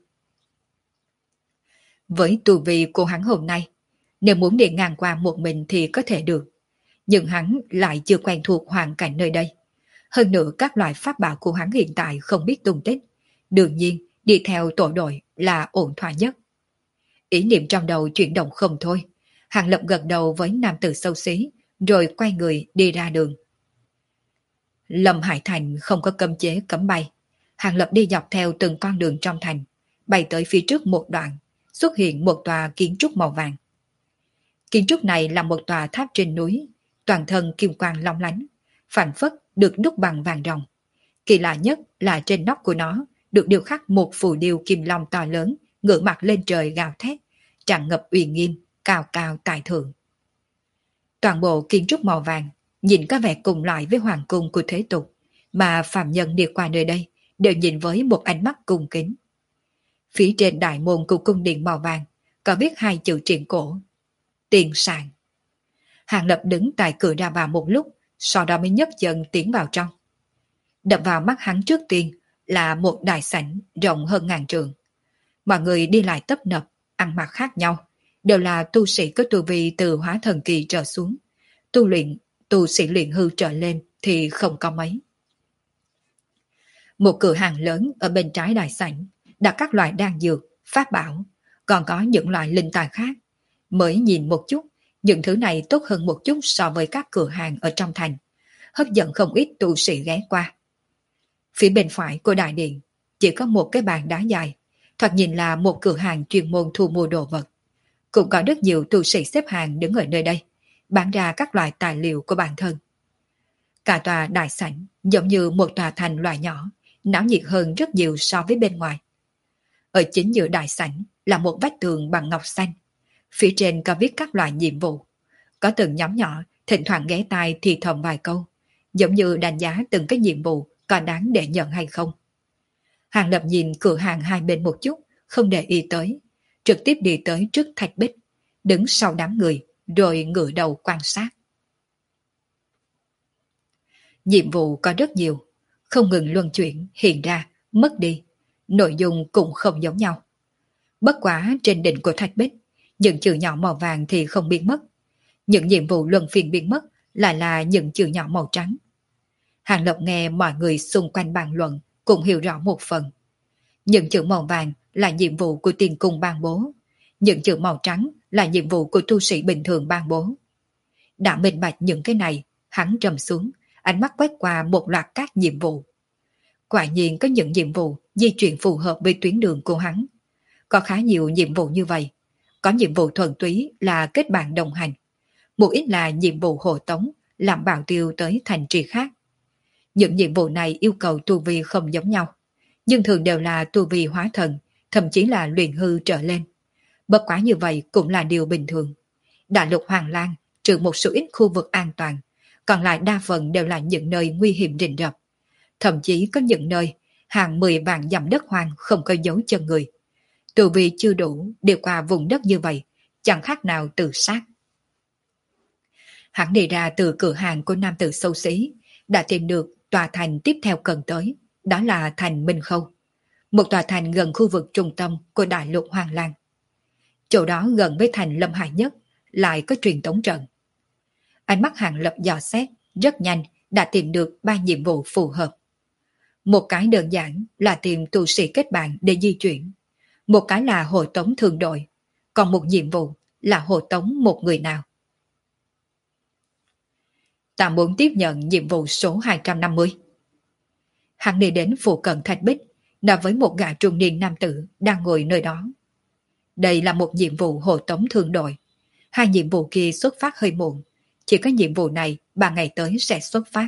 Với tu vi của hắn hôm nay, nếu muốn đi ngang qua một mình thì có thể được, nhưng hắn lại chưa quen thuộc hoàn cảnh nơi đây. Hơn nữa các loại pháp bảo của hắn hiện tại không biết tung tích, đương nhiên đi theo tổ đội là ổn thỏa nhất. Ý niệm trong đầu chuyển động không thôi, Hàng Lập gật đầu với nam tử xấu xí, rồi quay người đi ra đường. Lâm Hải Thành không có cấm chế cấm bay. Hàng Lập đi dọc theo từng con đường trong thành, bay tới phía trước một đoạn, xuất hiện một tòa kiến trúc màu vàng. Kiến trúc này là một tòa tháp trên núi, toàn thân kim quang long lánh, phảng phất được đúc bằng vàng ròng. Kỳ lạ nhất là trên nóc của nó được điêu khắc một phù điêu kim long to lớn, ngửa mặt lên trời gào thét, tràn ngập uy nghiêm, cao cao tại thượng. Toàn bộ kiến trúc màu vàng nhìn có vẻ cùng loại với hoàng cung của thế tục, mà phàm nhân đi qua nơi đây đều nhìn với một ánh mắt cung kính. Phía trên đại môn của cung điện màu vàng có viết hai chữ truyện cổ: Tiền Sạn. Hàng Lập đứng tại cửa ra vào một lúc, sau đó mới nhấc chân tiến vào trong. Đập vào mắt hắn trước tiên là một đại sảnh rộng hơn ngàn trượng. Mọi người đi lại tấp nập, ăn mặc khác nhau, đều là tu sĩ có tu vi từ hóa thần kỳ trở xuống. Tu sĩ luyện hư trở lên thì không có mấy. Một cửa hàng lớn ở bên trái đại sảnh đặt các loại đan dược, pháp bảo, còn có những loại linh tài khác. Mới nhìn một chút, những thứ này tốt hơn một chút so với các cửa hàng ở trong thành, hấp dẫn không ít tu sĩ ghé qua. Phía bên phải của đại điện chỉ có một cái bàn đá dài, thoạt nhìn là một cửa hàng chuyên môn thu mua đồ vật. Cũng có rất nhiều tu sĩ xếp hàng đứng ở nơi đây, bán ra các loại tài liệu của bản thân. Cả tòa đại sảnh giống như một tòa thành loại nhỏ, náo nhiệt hơn rất nhiều so với bên ngoài. Ở chính giữa đại sảnh là một vách tường bằng ngọc xanh, phía trên có viết các loại nhiệm vụ. Có từng nhóm nhỏ thỉnh thoảng ghé tai thì thầm vài câu, giống như đánh giá từng cái nhiệm vụ có đáng để nhận hay không. Hàng Lập nhìn cửa hàng hai bên một chút, không để ý tới, trực tiếp đi tới trước thạch bích, đứng sau đám người, rồi ngửa đầu quan sát. Nhiệm vụ có rất nhiều, không ngừng luân chuyển, hiện ra, mất đi, nội dung cũng không giống nhau. Bất quá trên đỉnh của thạch bích, những chữ nhỏ màu vàng thì không biến mất. Những nhiệm vụ luân phiên biến mất lại là những chữ nhỏ màu trắng. Hàng Lập nghe mọi người xung quanh bàn luận cũng hiểu rõ một phần. Những chữ màu vàng là nhiệm vụ của tiền cung ban bố, những chữ màu trắng là nhiệm vụ của tu sĩ bình thường ban bố. Đã minh bạch những cái này, hắn trầm xuống, ánh mắt quét qua một loạt các nhiệm vụ. Quả nhiên có những nhiệm vụ di chuyển phù hợp với tuyến đường của hắn. Có khá nhiều nhiệm vụ như vậy. Có nhiệm vụ thuần túy là kết bạn đồng hành. Một ít là nhiệm vụ hộ tống, làm bảo tiêu tới thành trì khác. Những nhiệm vụ này yêu cầu tu vi không giống nhau, nhưng thường đều là tu vi hóa thần, thậm chí là luyện hư trở lên. Bất quá như vậy cũng là điều bình thường. Đại lục Hoàng Lan trừ một số ít khu vực an toàn, còn lại đa phần đều là những nơi nguy hiểm rình rập. Thậm chí có những nơi hàng 10 vạn dặm đất hoang không có dấu chân người. Tu vi chưa đủ đi qua vùng đất như vậy, chẳng khác nào tự sát. Hắn đi ra từ cửa hàng của nam tử xấu xí, đã tìm được tòa thành tiếp theo cần tới, đó là thành Minh Khâu, một tòa thành gần khu vực trung tâm của đại lục Hoàng Lan. Chỗ đó gần với thành Lâm Hải nhất, lại có truyền tống trận. Ánh mắt Hàng Lập dò xét, rất nhanh đã tìm được 3 nhiệm vụ phù hợp. Một cái đơn giản là tìm tu sĩ kết bạn để di chuyển, một cái là hộ tống thương đội, còn một nhiệm vụ là hộ tống một người nào. Ta muốn tiếp nhận nhiệm vụ số 250. Hắn đi đến phụ cận Thạch Bích, nói với một gã trung niên nam tử đang ngồi nơi đó. Đây là một nhiệm vụ hộ tống thương đội. 2 nhiệm vụ kia xuất phát hơi muộn, chỉ có nhiệm vụ này 3 ngày tới sẽ xuất phát.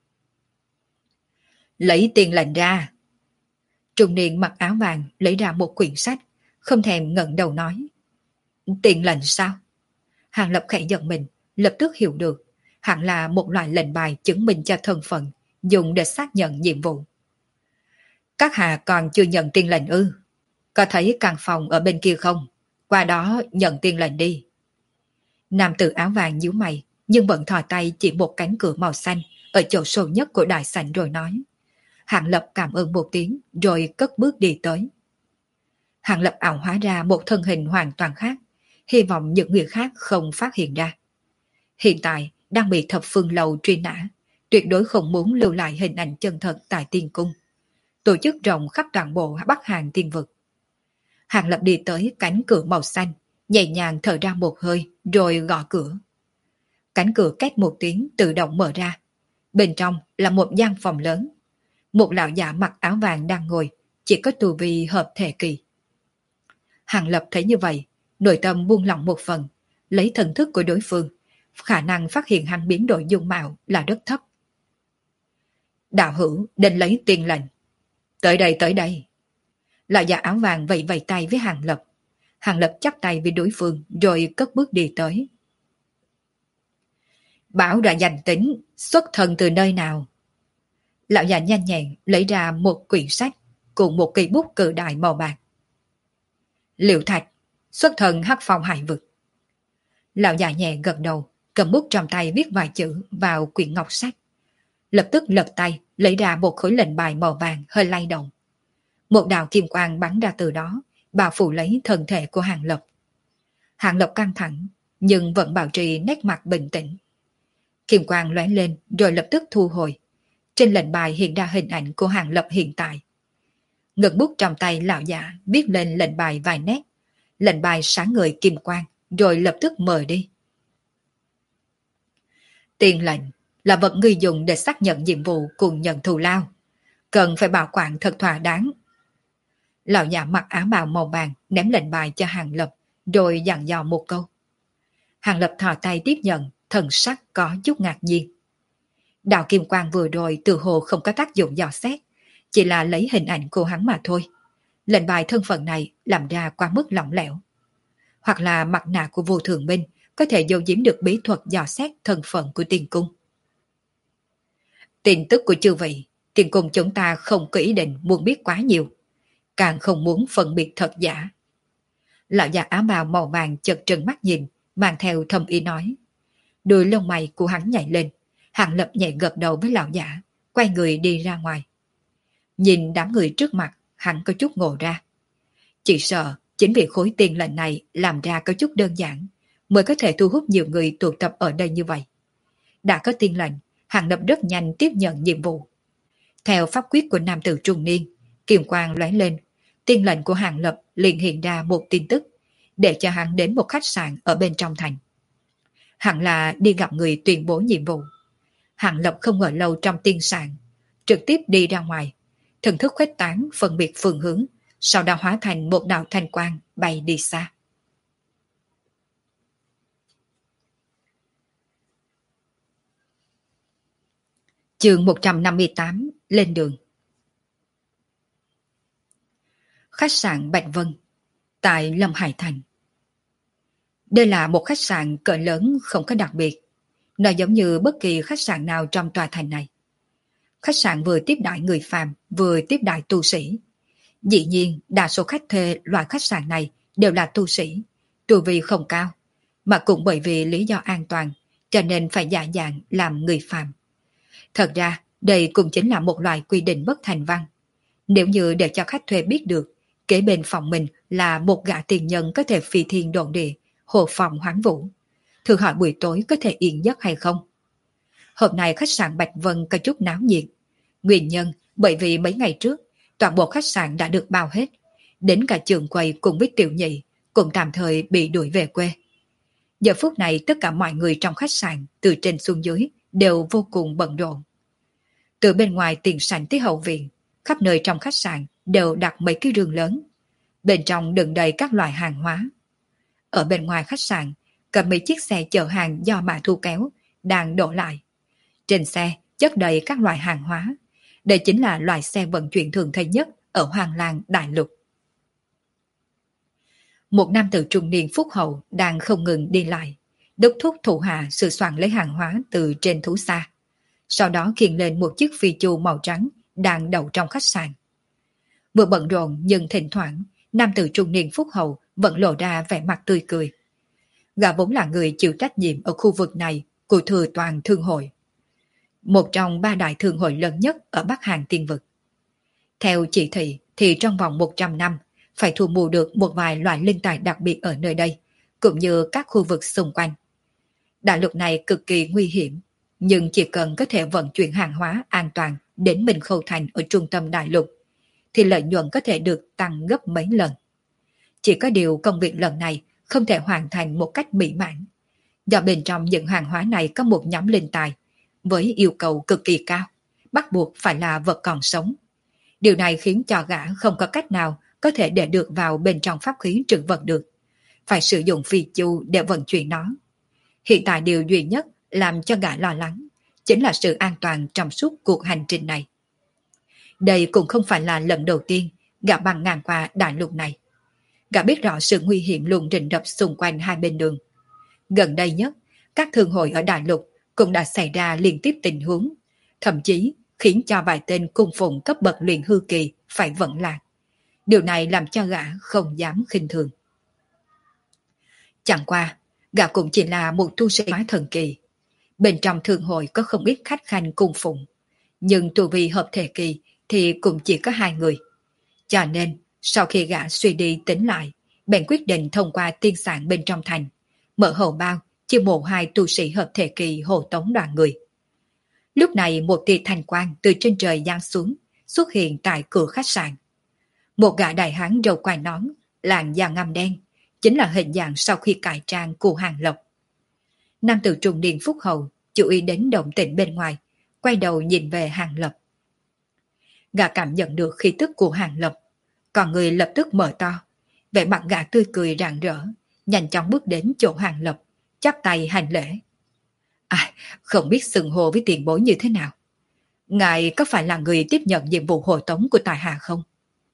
Lấy tiền lệnh ra. Trung niên mặc áo vàng lấy ra một quyển sách, không thèm ngẩng đầu nói. Tiền lệnh sao? Hàng Lập khẽ giật mình, lập tức hiểu được. Hẳn là một loại lệnh bài chứng minh cho thân phận, dùng để xác nhận nhiệm vụ. Các hạ còn chưa nhận tiền lệnh ư? Có thấy căn phòng ở bên kia không? Qua đó nhận tiền lệnh đi. Nam tử áo vàng nhíu mày, nhưng vẫn thò tay chỉ một cánh cửa màu xanh ở chỗ sâu nhất của đại sảnh rồi nói. Hạng Lập cảm ơn một tiếng rồi cất bước đi tới. Hạng Lập ảo hóa ra một thân hình hoàn toàn khác, hy vọng những người khác không phát hiện ra. Hiện tại đang bị thập phương lầu truy nã, tuyệt đối không muốn lưu lại hình ảnh chân thật tại tiên cung. Tổ chức rộng khắp toàn bộ Bắc Hàn tiên vực. Hạng Lập đi tới cánh cửa màu xanh, nhẹ nhàng thở ra một hơi rồi gõ cửa. Cánh cửa két một tiếng tự động mở ra. Bên trong là một gian phòng lớn. Một lão giả mặc áo vàng đang ngồi, chỉ có tu vi hợp thể kỳ. Hàng Lập thấy như vậy, nội tâm buông lỏng một phần, lấy thần thức của đối phương, khả năng phát hiện hắn biến đổi dung mạo là rất thấp. Đạo hữu định lấy tiền lệnh. Tới đây tới đây. Lão giả áo vàng vẫy vẫy tay với Hàng Lập. Hàng Lập chắp tay với đối phương rồi cất bước đi tới. Bảo ra danh tính, xuất thân từ nơi nào? Lão già nhanh nhẹn lấy ra một quyển sách cùng một cây bút cự đại màu bạc. Liệu Thạch, xuất thân Hắc Phong Hải vực. Lão già nhẹ gật đầu, cầm bút trong tay viết vài chữ vào quyển ngọc sách. Lập tức lật tay lấy ra một khối lệnh bài màu vàng hơi lay động. Một đạo kim quang bắn ra từ đó, bao phủ lấy thân thể của Hàng Lập. Hàng Lập căng thẳng, nhưng vẫn bảo trì nét mặt bình tĩnh. Kim quang lóe lên rồi lập tức thu hồi. Trên lệnh bài hiện ra hình ảnh của Hàng Lập hiện tại. Ngực bút trong tay lão giả viết lên lệnh bài vài nét. Lệnh bài sáng ngời kim quang rồi lập tức mờ đi. Tiền lệnh là vật người dùng để xác nhận nhiệm vụ cùng nhận thù lao. Cần phải bảo quản thật thỏa đáng. Lão giả mặc áo bào màu vàng ném lệnh bài cho Hàng Lập rồi dặn dò một câu. Hàng Lập thò tay tiếp nhận, thần sắc có chút ngạc nhiên. Đạo kim quang vừa rồi từ hồ không có tác dụng dò xét, chỉ là lấy hình ảnh của hắn mà thôi. Lệnh bài thân phận này làm ra quá mức lỏng lẻo. Hoặc là mặt nạ của vô thường minh có thể giấu giếm được bí thuật dò xét thân phận của tiền cung. Tin tức của chư vị, tiền cung chúng ta không có ý định muốn biết quá nhiều, càng không muốn phân biệt thật giả. Lão già áo bào màu vàng chợt trừng mắt nhìn, mang theo thâm ý nói. Đôi lông mày của hắn nhảy lên, Hàng Lập nhẹ gật đầu với lão giả, quay người đi ra ngoài. Nhìn đám người trước mặt, hắn có chút ngộ ra. Chỉ sợ chính vì khối tiền lệnh này làm ra có chút đơn giản, mới có thể thu hút nhiều người tụ tập ở đây như vậy. Đã có tiền lệnh, Hàng Lập rất nhanh tiếp nhận nhiệm vụ. Theo pháp quyết của nam tử trung niên, kiềm quang lóe lên, tiền lệnh của Hàng Lập liền hiện ra một tin tức, để cho hắn đến một khách sạn ở bên trong thành. Hẳn là đi gặp người tuyên bố nhiệm vụ. Hàng Lập không ở lâu trong tiên sạn, trực tiếp đi ra ngoài. thần thức khuếch tán phân biệt phương hướng, sau đó hóa thành một đạo thanh quang bay đi xa. Chương 158 lên đường. Khách sạn Bạch Vân tại Lâm Hải Thành. Đây là một khách sạn cỡ lớn không có đặc biệt, nó giống như bất kỳ khách sạn nào trong tòa thành này. Khách sạn vừa tiếp đãi người phàm, vừa tiếp đãi tu sĩ. Dĩ nhiên, đa số khách thuê loại khách sạn này đều là tu sĩ, tu vi không cao, mà cũng bởi vì lý do an toàn, cho nên phải giả dạng làm người phàm. Thật ra, đây cũng chính là một loại quy định bất thành văn. Nếu như để cho khách thuê biết được, kế bên phòng mình là một gã tiền nhân có thể phi thiên độn địa, hồ phòng hoáng vũ, thử hỏi buổi tối có thể yên giấc hay không? Hôm nay khách sạn Bạch Vân có chút náo nhiệt. Nguyên nhân bởi vì mấy ngày trước, toàn bộ khách sạn đã được bao hết. Đến cả trường quầy cùng với tiểu nhị cũng tạm thời bị đuổi về quê. Giờ phút này tất cả mọi người trong khách sạn từ trên xuống dưới đều vô cùng bận rộn. Từ bên ngoài tiền sảnh tới hậu viện, khắp nơi trong khách sạn đều đặt mấy cái rương lớn. Bên trong đựng đầy các loại hàng hóa. Ở bên ngoài khách sạn, cầm mấy chiếc xe chở hàng do Mã Thu kéo đang đổ lại. Trên xe chất đầy các loại hàng hóa. Đây chính là loại xe vận chuyển thường thấy nhất ở Hoàng Lang Đại Lục. Một nam tử trung niên phúc hậu đang không ngừng đi lại, đốc thúc thủ hạ sửa soạn lấy hàng hóa từ trên thú xa. Sau đó khiêng lên một chiếc phi chu màu trắng đang đậu trong khách sạn. Vừa bận rộn nhưng thỉnh thoảng, nam tử trung niên phúc hậu vẫn lộ ra vẻ mặt tươi cười. Gã vốn là người chịu trách nhiệm ở khu vực này của Thừa Toàn Thương hội, một trong 3 đại thương hội lớn nhất ở Bắc Hàn Tiên Vực. Theo chỉ thị thì trong vòng 100 năm phải thu mua được một vài loại linh tài đặc biệt ở nơi đây, cũng như các khu vực xung quanh. Đại lục này cực kỳ nguy hiểm, nhưng chỉ cần có thể vận chuyển hàng hóa an toàn đến Minh Khâu Thành ở trung tâm đại lục, thì lợi nhuận có thể được tăng gấp mấy lần. Chỉ có điều công việc lần này không thể hoàn thành một cách mỹ mãn, do bên trong những hàng hóa này có một nhóm linh tài với yêu cầu cực kỳ cao, bắt buộc phải là vật còn sống. Điều này khiến cho gã không có cách nào có thể để được vào bên trong pháp khí trữ vật được, phải sử dụng phi chu để vận chuyển nó. Hiện tại điều duy nhất làm cho gã lo lắng chính là sự an toàn trong suốt cuộc hành trình này. Đây cũng không phải là lần đầu tiên gã băng ngang qua đại lục này. Gã biết rõ sự nguy hiểm luôn rình rập xung quanh hai bên đường. Gần đây nhất, các thương hội ở đại lục cũng đã xảy ra liên tiếp tình huống, thậm chí khiến cho vài tên cung phụng cấp bậc luyện hư kỳ phải vận lạc. Điều này làm cho gã không dám khinh thường. Chẳng qua, gã cũng chỉ là một tu sĩ hóa thần kỳ. Bên trong thương hội có không ít khách khanh cung phụng, nhưng tu vi hợp thể kỳ thì cũng chỉ có 2 người. Cho nên, sau khi gã suy đi tính lại, bèn quyết định thông qua tiên sản bên trong thành, mở hầu bao, chiêu mộ 2 tu sĩ hợp thể kỳ hộ tống đoàn người. Lúc này một tia thanh quang từ trên trời giáng xuống, xuất hiện tại cửa khách sạn. Một gã đại hán râu quai nón, làn da ngăm đen, chính là hình dạng sau khi cải trang của Hàng Lộc. Nam tử trung niên phúc hậu chú ý đến động tĩnh bên ngoài, quay đầu nhìn về Hàng Lập. Gã cảm nhận được khí tức của Hàng Lập, còn người lập tức mở to, vẻ mặt gã tươi cười rạng rỡ, nhanh chóng bước đến chỗ Hàng Lập, chắp tay hành lễ. Không biết xưng hô với tiền bối như thế nào. Ngài có phải là người tiếp nhận nhiệm vụ hộ tống của tài hạ không?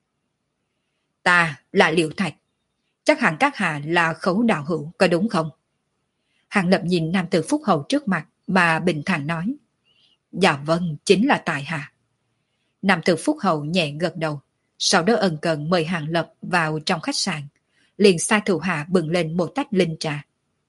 Ta là Liễu Thạch. Chắc hẳn các hạ là Khấu đạo hữu, có đúng không? Hàng Lập nhìn nam tử phúc hậu trước mặt mà bình thản nói. Dạ vâng, chính là tại hạ. Nam tử phúc hậu nhẹ gật đầu, sau đó ân cần mời Hàng Lập vào trong khách sạn, liền sai thủ hạ bừng lên một tách linh trà.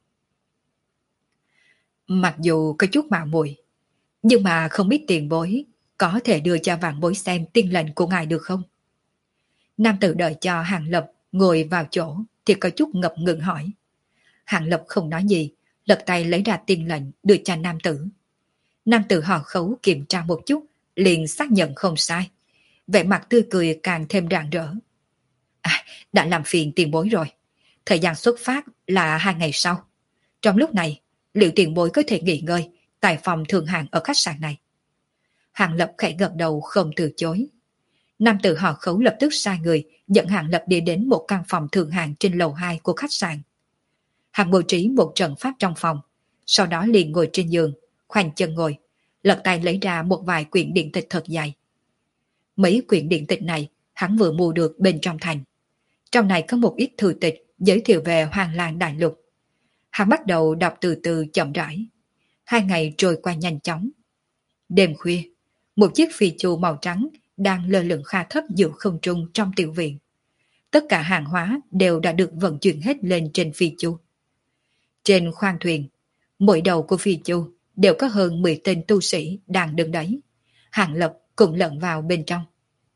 Mặc dù có chút mạo muội, nhưng mà không biết tiền bối có thể đưa cho vạn bối xem tiên lệnh của ngài được không? Nam tử đợi cho Hàng Lập ngồi vào chỗ thì có chút ngập ngừng hỏi. Hàng Lập không nói gì, lật tay lấy ra tiên lệnh đưa cho nam tử. Nam tử họ Khấu kiểm tra một chút, liền xác nhận không sai. Vẻ mặt tươi cười càng thêm rạng rỡ. Đã làm phiền tiền bối rồi. Thời gian xuất phát là 2 ngày sau. Trong lúc này, liệu tiền bối có thể nghỉ ngơi tại phòng thường hạng ở khách sạn này? Hàng Lập khẽ gật đầu không từ chối. Nam tử họ Khấu lập tức sai người dẫn Hàng Lập đi đến một căn phòng thượng hạng trên lầu 2 của khách sạn. Hàng bố trí một trận pháp trong phòng, sau đó liền ngồi trên giường, khoanh chân ngồi, lật tay lấy ra một vài quyển điện tịch thật dày. Mấy quyển điện tịch này hắn vừa mua được bên trong thành. Trong này có một ít thư tịch giới thiệu về Hoàng Lang Đại Lục. Hắn bắt đầu đọc từ từ chậm rãi. 2 ngày trôi qua nhanh chóng. Đêm khuya, một chiếc phi chu màu trắng đang lơ lửng khá thấp giữa không trung trong tiểu viện. Tất cả hàng hóa đều đã được vận chuyển hết lên trên phi chu. Trên khoang thuyền, mỗi đầu của phi chu đều có hơn 10 tên tu sĩ đang đứng đấy. Hàng Lập cũng lẫn vào bên trong.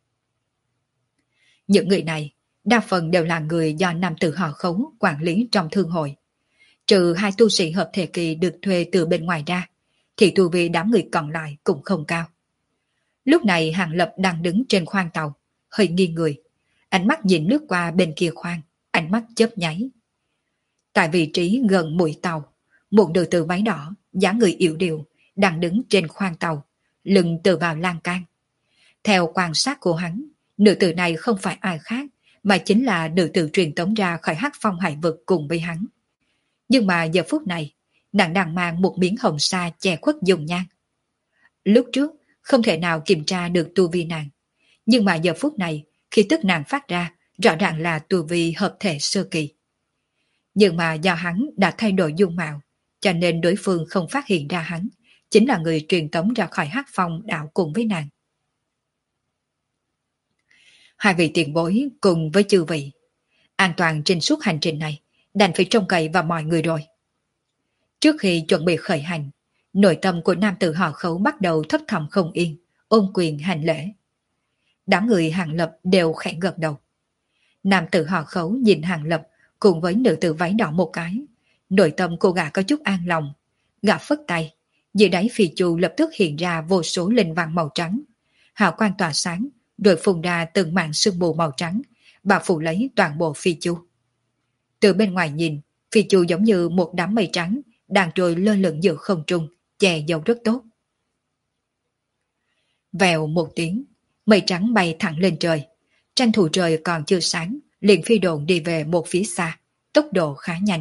Những người này đa phần đều là người do nam tử họ Khấu quản lý trong thương hội. Trừ 2 tu sĩ hợp thể kỳ được thuê từ bên ngoài ra, thì tu vi đám người còn lại cũng không cao. Lúc này Hàng Lập đang đứng trên khoang tàu, hơi nghiêng người, ánh mắt nhìn lướt qua bên kia khoang, ánh mắt chớp nháy. Tại vị trí gần mũi tàu, một nữ tử váy đỏ, dáng người yểu điệu, đang đứng trên khoang tàu, lưng tựa vào lan can. Theo quan sát của hắn, nữ tử này không phải ai khác, mà chính là nữ tử truyền tống ra khỏi Hắc Phong hải vực cùng với hắn. Nhưng mà giờ phút này, nàng đang mang một miếng hồng sa che khuất dung nhan. Lúc trước, không thể nào kiểm tra được tu vi nàng. Nhưng mà giờ phút này, khi tức nàng phát ra, rõ ràng là tu vi hợp thể sơ kỳ. Nhưng mà do hắn đã thay đổi dung mạo, cho nên đối phương không phát hiện ra hắn, chính là người truyền tống ra khỏi Hắc Phong đảo cùng với nàng. 2 vị tiền bối cùng với chư vị, an toàn trên suốt hành trình này, đành phải trông cậy vào mọi người rồi. Trước khi chuẩn bị khởi hành, nội tâm của nam tử họ Khấu bắt đầu thấp thỏm không yên, ôm quyền hành lễ. Đám người Hàng Lập đều khẽ gật đầu. Nam tử họ Khấu nhìn Hàng Lập cùng với nữ tử váy đỏ một cái, nội tâm cô gã có chút an lòng. Gã phất tay, dưới đáy phi chu lập tức hiện ra vô số linh văn màu trắng, hào quang tỏa sáng, rồi phun ra từng màn sương mù màu trắng, bao phủ lấy toàn bộ phi chu. Từ bên ngoài nhìn, phi chu giống như một đám mây trắng đang trôi lơ lửng giữa không trung, che giấu rất tốt. Vèo một tiếng, mây trắng bay thẳng lên trời, tranh thủ trời còn chưa sáng, liền phi độn đi về một phía xa, tốc độ khá nhanh.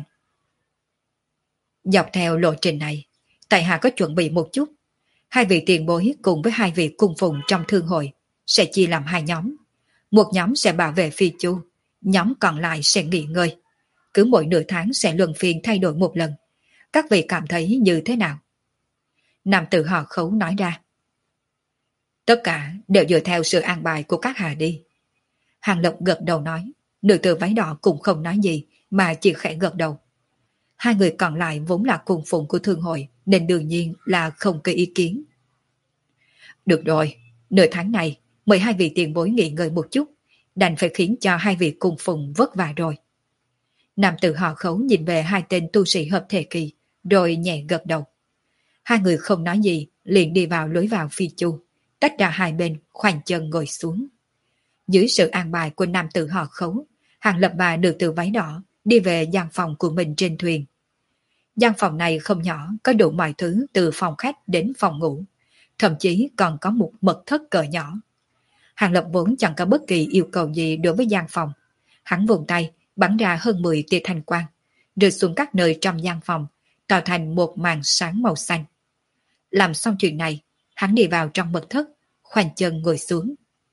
Dọc theo lộ trình này, tại hạ có chuẩn bị một chút. 2 vị tiền bối cùng với 2 vị cung phụng trong thương hội sẽ chia làm 2 nhóm. Một nhóm sẽ bảo vệ phi chu, nhóm còn lại sẽ nghỉ ngơi. Cứ mỗi nửa tháng sẽ luân phiên thay đổi một lần. Các vị cảm thấy như thế nào? Nam tử họ Khấu nói ra. Tất cả đều dựa theo sự an bài của các hạ đi. Hàng Lập gật đầu nói. Nữ tử váy đỏ cũng không nói gì mà chỉ khẽ gật đầu. 2 người còn lại vốn là cung phụng của thương hội nên đương nhiên là không có ý kiến. Được rồi, nửa tháng này mời 2 vị tiền bối nghỉ ngơi một chút, đành phải khiến cho 2 vị cung phụng vất vả rồi. Nam tử họ Khấu nhìn về 2 tên tu sĩ hợp thể kỳ, rồi nhẹ gật đầu. 2 người không nói gì, liền đi vào lối vào phi chu, tách ra 2 bên, khoanh chân ngồi xuống. Dưới sự an bài của nam tử họ Khấu, Hàng Lập và nữ tử váy đỏ đi về gian phòng của mình trên thuyền. Gian phòng này không nhỏ, có đủ mọi thứ từ phòng khách đến phòng ngủ, thậm chí còn có một mật thất cỡ nhỏ. Hàng Lập vốn chẳng có bất kỳ yêu cầu gì đối với gian phòng. Hắn vùng tay, bắn ra hơn 10 tia thanh quang, rơi xuống các nơi trong gian phòng, tạo thành một màn sáng màu xanh. Làm xong chuyện này, hắn đi vào trong mật thất, khoanh chân ngồi xuống.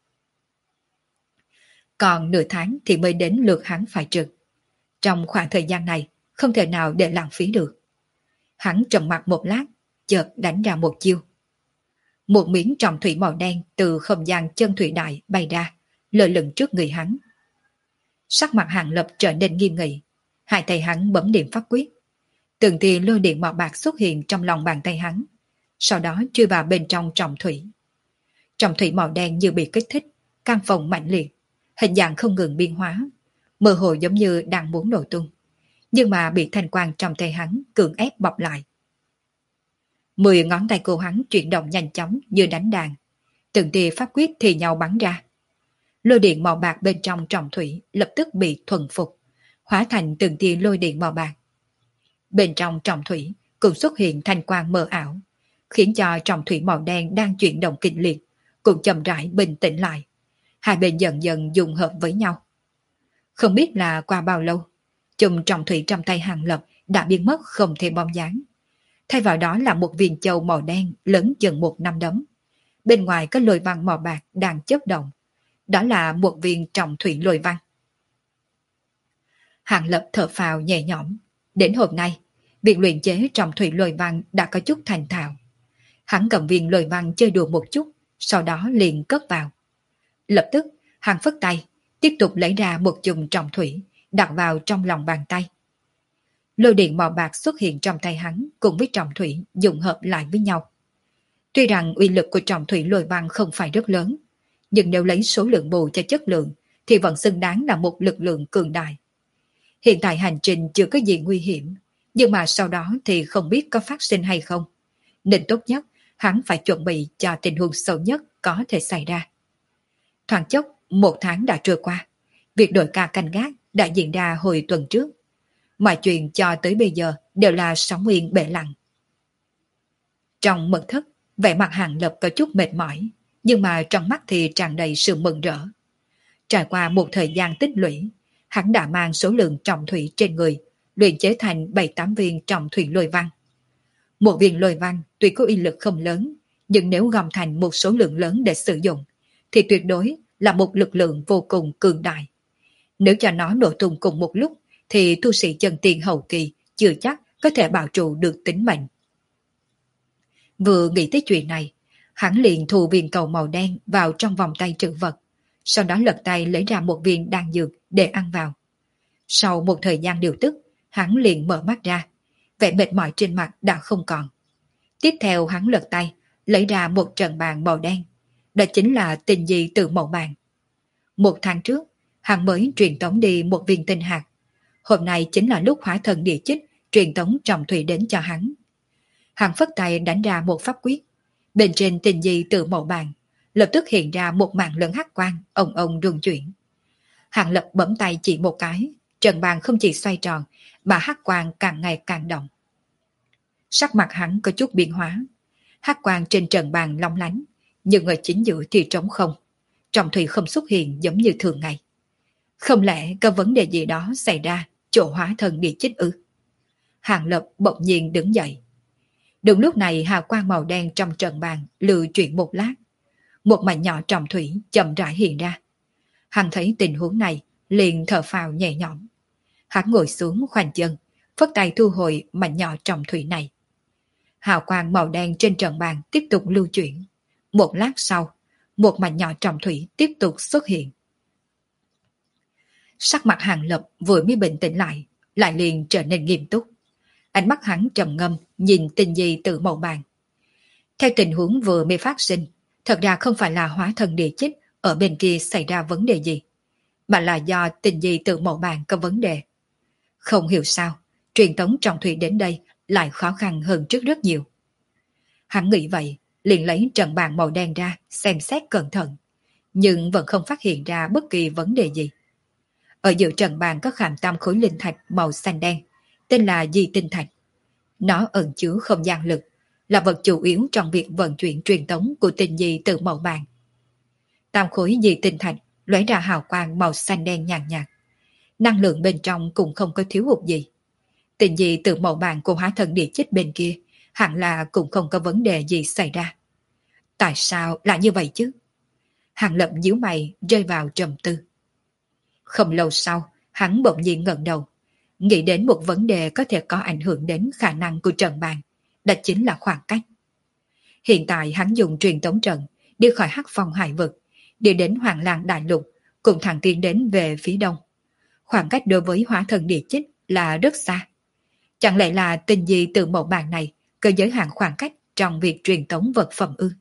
Còn nửa tháng thì mới đến lượt hắn phải trực. Trong khoảng thời gian này, không thể nào để lãng phí được. Hắn trầm mặc một lát, chợt đánh ra một chiêu. Một miếng trọng thủy màu đen từ không gian chân thủy đại bay ra, lơ lửng trước người hắn. Sắc mặt Hàng Lập trở nên nghiêm nghị, 2 tay hắn bấm điểm pháp quyết. Từng tia lôi điện màu bạc xuất hiện trong lòng bàn tay hắn, sau đó chui vào bên trong trọng thủy. Trọng thủy màu đen như bị kích thích, căn phòng mạnh liệt, hình dạng không ngừng biến hóa, mơ hồ giống như đang muốn nổ tung, nhưng mà bị thanh quang trong tay hắn cưỡng ép bọc lại. 10 ngón tay của hắn chuyển động nhanh chóng như đánh đàn, từng tia pháp quyết thì nhau bắn ra. Lôi điện màu bạc bên trong trọng thủy lập tức bị thuần phục, hóa thành từng tia lôi điện màu bạc. Bên trong trọng thủy cũng xuất hiện thanh quang mờ ảo, khiến cho trọng thủy màu đen đang chuyển động kịch liệt cũng chậm rãi bình tĩnh lại. hai bên dần dần dung hợp với nhau. Không biết là qua bao lâu, chùm trọng thủy trong tay Hàng Lập đã biến mất không thể bóng dáng. Thay vào đó là một viên châu màu đen lớn chừng một nắm đấm. Bên ngoài có lôi văn màu bạc đang chớp động. Đó là một viên trọng thủy lôi văn. Hàng Lập thở phào nhẹ nhõm. Đến hôm nay, việc luyện chế trọng thủy lôi văn đã có chút thành thạo. Hắn cầm viên lôi văn chơi đùa một chút, sau đó liền cất vào. Lập tức, hắn phất tay, tiếp tục lấy ra một chùm trọng thủy, đặt vào trong lòng bàn tay. Lôi điện màu bạc xuất hiện trong tay hắn cùng với trọng thủy dùng hợp lại với nhau. Tuy rằng uy lực của trọng thủy lôi văn không phải rất lớn, nhưng nếu lấy số lượng bù cho chất lượng thì vẫn xứng đáng là một lực lượng cường đại. Hiện tại hành trình chưa có gì nguy hiểm, nhưng mà sau đó thì không biết có phát sinh hay không. Nên tốt nhất, hắn phải chuẩn bị cho tình huống xấu nhất có thể xảy ra. Thoáng chốc, 1 tháng đã trôi qua. Việc đổi ca canh gác đã diễn ra hồi tuần trước. Mọi chuyện cho tới bây giờ đều là sóng yên bể lặng. Trong mật thất, vẻ mặt Hàng Lập có chút mệt mỏi, nhưng mà trong mắt thì tràn đầy sự mừng rỡ. Trải qua một thời gian tích lũy, hắn đã mang số lượng trọng thủy trên người, luyện chế thành 7-8 viên trọng thủy lôi văn. Một viên lôi văn tuy có uy lực không lớn, nhưng nếu gom thành một số lượng lớn để sử dụng, thì tuyệt đối là một lực lượng vô cùng cường đại. Nếu cho nó nổ tung cùng một lúc, thì tu sĩ chân tiên hậu kỳ chưa chắc có thể bảo trụ được tính mệnh. Vừa nghĩ tới chuyện này, hắn liền thu viên cầu màu đen vào trong vòng tay trữ vật, sau đó lật tay lấy ra một viên đan dược để ăn vào. Sau một thời gian điều tức, hắn liền mở mắt ra, vẻ mệt mỏi trên mặt đã không còn. Tiếp theo hắn lật tay, lấy ra một trận bàn màu đen, đó chính là tinh di từ màu bàn. 1 tháng trước, hắn mới truyền tống đi một viên tinh hạt. Hôm nay chính là lúc Hỏa Thần Địa Chích truyền tống trọng thủy đến cho hắn. Hắn phất tay đánh ra một pháp quyết. Bên trên tinh di từ màu bàn, lập tức hiện ra một màn lớn hắc quang, ông rung chuyển. Hàng Lập bấm tay chỉ một cái, trận bàn không chỉ xoay tròn, mà hắc quang càng ngày càng động. Sắc mặt hắn có chút biến hóa. Hắc quang trên trận bàn long lánh, nhưng ở chính giữa thì trống không. Trọng thủy không xuất hiện giống như thường ngày. Không lẽ có vấn đề gì đó xảy ra chỗ Hỏa Thần Địa Chích ư? Hàng Lập bỗng nhiên đứng dậy. Đúng lúc này hào quang màu đen trong trận bàn lưu chuyển một lát. Một mảnh nhỏ trọng thủy chậm rãi hiện ra. Hắn thấy tình huống này, liền thở phào nhẹ nhõm. Hắn ngồi xuống khoanh chân, phất tay thu hồi mảnh nhỏ trọng thủy này. Hào quang màu đen trên trận bàn tiếp tục lưu chuyển. Một lát sau, một mảnh nhỏ trọng thủy tiếp tục xuất hiện. Sắc mặt Hàng Lập vừa mới bình tĩnh lại liền trở nên nghiêm túc. Ánh mắt hắn trầm ngâm nhìn tinh di từ màu bàn. Theo tình huống vừa mới phát sinh, thật ra không phải là Hỏa Thần Địa Chích ở bên kia xảy ra vấn đề gì, mà là do tinh di từ màu bàn có vấn đề. Không hiểu sao, truyền tống trọng thủy đến đây lại khó khăn hơn trước rất nhiều. Hắn nghĩ vậy, liền lấy trận bàn màu đen ra xem xét cẩn thận, nhưng vẫn không phát hiện ra bất kỳ vấn đề gì. Ở giữa trận bàn có khảm 8 khối linh thạch màu xanh đen, tên là Di Tinh Thạch. Nó ẩn chứa không gian lực, là vật chủ yếu trong việc vận chuyển truyền tống của tinh di từ màu bàn. 8 khối Di Tinh Thạch lóe ra hào quang màu xanh đen nhàn nhạt. Năng lượng bên trong cũng không có thiếu hụt gì. Tinh di từ màu bàn của Hỏa Thần Địa Chích bên kia hẳn là cũng không có vấn đề gì xảy ra. Tại sao lại như vậy chứ? Hàng Lập nhíu mày rơi vào trầm tư. Không lâu sau, hắn bỗng nhiên ngẩng đầu, nghĩ đến một vấn đề có thể có ảnh hưởng đến khả năng của trận bàn, đó chính là khoảng cách. Hiện tại hắn dùng truyền tống trận đi khỏi Hắc Phong hải vực, đi đến Hoàng Lang Đại Lục, cùng thẳng tiến đến về phía đông. Khoảng cách đối với Hỏa Thần Địa Chích là rất xa. Chẳng lẽ là tinh di từ mẫu bàn này có giới hạn khoảng cách trong việc truyền tống vật phẩm ư?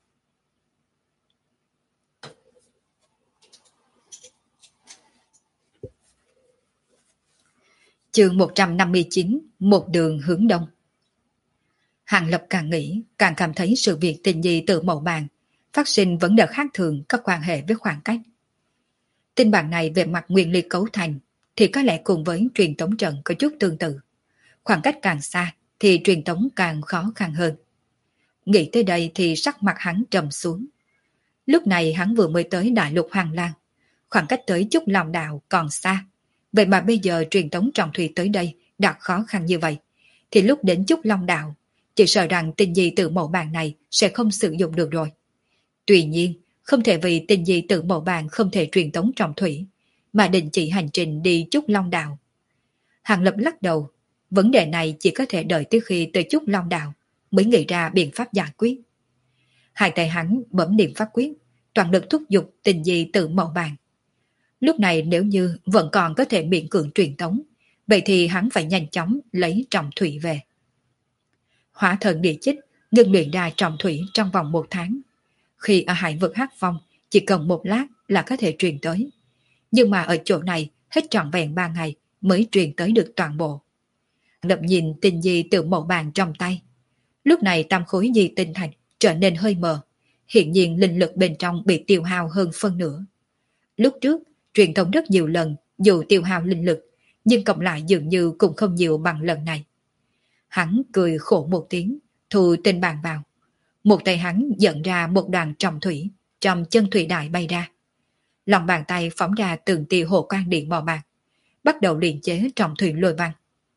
Chương 159, một đường hướng đông. Hàng Lập càng nghĩ, càng cảm thấy sự việc tinh di từ mẫu bàn phát sinh vấn đề khác thường có quan hệ với khoảng cách. Tinh bản này về mặt nguyên lý cấu thành thì có lẽ cùng với truyền tống trận có chút tương tự. Khoảng cách càng xa thì truyền tống càng khó khăn hơn. Nghĩ tới đây thì sắc mặt hắn trầm xuống. Lúc này hắn vừa mới tới đại lục Hoàng Lan, khoảng cách tới Chúc Long Đạo còn xa. Vậy mà bây giờ truyền tống trọng thủy tới đây đã khó khăn như vậy, thì lúc đến Chúc Long Đạo, chỉ sợ rằng tinh di tự mẫu bàn này sẽ không sử dụng được rồi. Tuy nhiên, không thể vì tinh di tự mẫu bàn không thể truyền tống trọng thủy, mà đình chỉ hành trình đi Chúc Long Đạo. Hàng Lập lắc đầu, vấn đề này chỉ có thể đợi tới khi tới Chúc Long Đạo mới nghĩ ra biện pháp giải quyết. Hai tay hắn bấm niệm pháp quyết, toàn lực thúc giục tinh di tự mẫu bàn. Lúc này nếu như vẫn còn có thể miễn cưỡng truyền tống, vậy thì hắn phải nhanh chóng lấy trọng thủy về. Hỏa thần địa chích ngưng luyện ra trọng thủy trong vòng 1 tháng. Khi ở hải vực Hắc Phong, chỉ cần 1 lát là có thể truyền tới. Nhưng mà ở chỗ này hết trọn vẹn 3 ngày mới truyền tới được toàn bộ. Lập nhìn tinh di tự mẫu bàn trong tay. Lúc này tam khối di tinh thạch trở nên hơi mờ. Hiện nhiên linh lực bên trong bị tiêu hao hơn phân nửa. Lúc trước, truyền thống rất nhiều lần dù tiêu hao linh lực, nhưng cộng lại dường như cũng không nhiều bằng lần này. Hắn cười khổ một tiếng, thu tinh bàn vào. Một tay hắn dẫn ra một đoàn trọng thủy, trong chân thủy đại bay ra. Lòng bàn tay phóng ra từng tia hồ quang điện màu bạc, bắt đầu luyện chế trọng thủy lôi băng.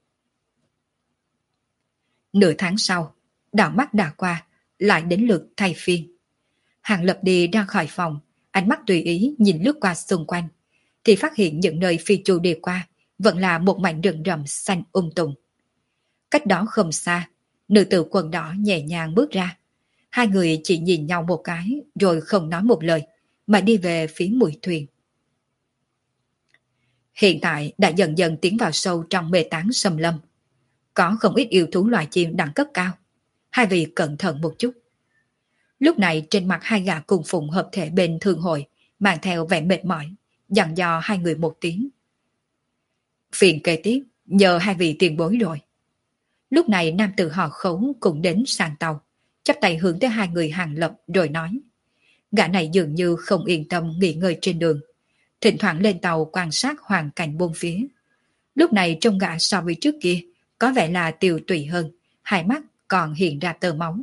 Nửa tháng sau, đảo mắt đã qua, lại đến lượt thay phiên. Hàng Lập đi ra khỏi phòng, ánh mắt tùy ý nhìn lướt qua xung quanh, thì phát hiện những nơi phi chu đi qua vẫn là một mảnh rừng rậm xanh tùng. Cách đó không xa, nữ tử quần đỏ nhẹ nhàng bước ra. Hai người chỉ nhìn nhau một cái rồi không nói một lời, mà đi về phía mũi thuyền. Hiện tại đã dần dần tiến vào sâu trong mê tán xâm lâm. Có không ít yêu thú loài chim đẳng cấp cao. Hai vị cẩn thận một chút. Lúc này trên mặt hai gã cùng phụng hợp thể bên thương hội mang theo vẻ mệt mỏi, dặn dò hai người một tiếng. Phiền kế tiếp nhờ hai vị tiền bối rồi. Lúc này nam tử họ Khấu cũng đến sàn tàu, chắp tay hướng tới hai người Hàng Lập rồi nói. Gã này dường như không yên tâm nghỉ ngơi trên đường, thỉnh thoảng lên tàu quan sát hoàn cảnh bốn phía. Lúc này trông gã so với trước kia có vẻ là tiều tụy hơn, hai mắt còn hiện ra tơ máu.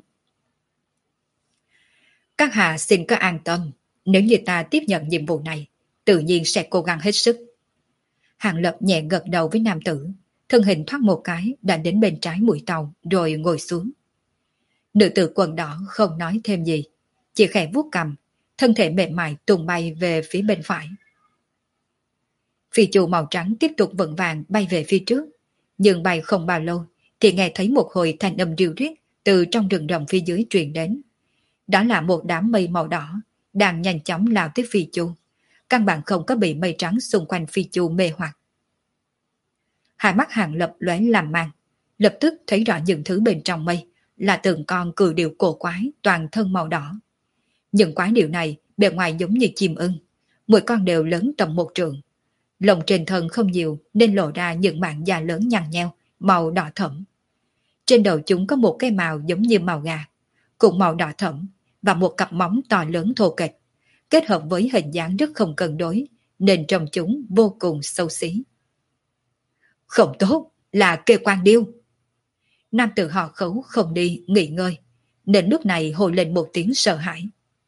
Các hạ xin có an tâm, nếu như ta tiếp nhận nhiệm vụ này, tự nhiên sẽ cố gắng hết sức. Hàng Lập nhẹ gật đầu với nam tử, thân hình thoát một cái đã đến bên trái mũi tàu rồi ngồi xuống. Nữ tử quần đỏ không nói thêm gì, chỉ khẽ vuốt cằm, thân thể mềm mại tung bay về phía bên phải. Phi chu màu trắng tiếp tục vững vàng bay về phía trước, nhưng bay không bao lâu thì nghe thấy một hồi thanh âm ríu rít từ trong rừng rậm phía dưới truyền đến. Đó là một đám mây màu đỏ đang nhanh chóng lao tới phi chu, căn bản không có bị mây trắng xung quanh phi chu mê hoặc. Hai mắt Hàng Lập lóe làm mang, lập tức thấy rõ những thứ bên trong mây là từng con cừu điểu cổ quái toàn thân màu đỏ. Những quái điểu này bề ngoài giống như chim ưng, mỗi con đều lớn tầm 1 trượng. Lông trên thân không nhiều nên lộ ra những mảng da lớn nhăn nheo, màu đỏ thẫm. Trên đầu chúng có một cái mào giống như mào gà, cùng màu đỏ thẫm và một cặp móng to lớn thô kệch, kết hợp với hình dáng rất không cân đối nên trông chúng vô cùng xấu xí. Không tốt, là kê quan điêu. Nam tử họ Khấu không đi nghỉ ngơi, nên lúc này hồi lên một tiếng sợ hãi.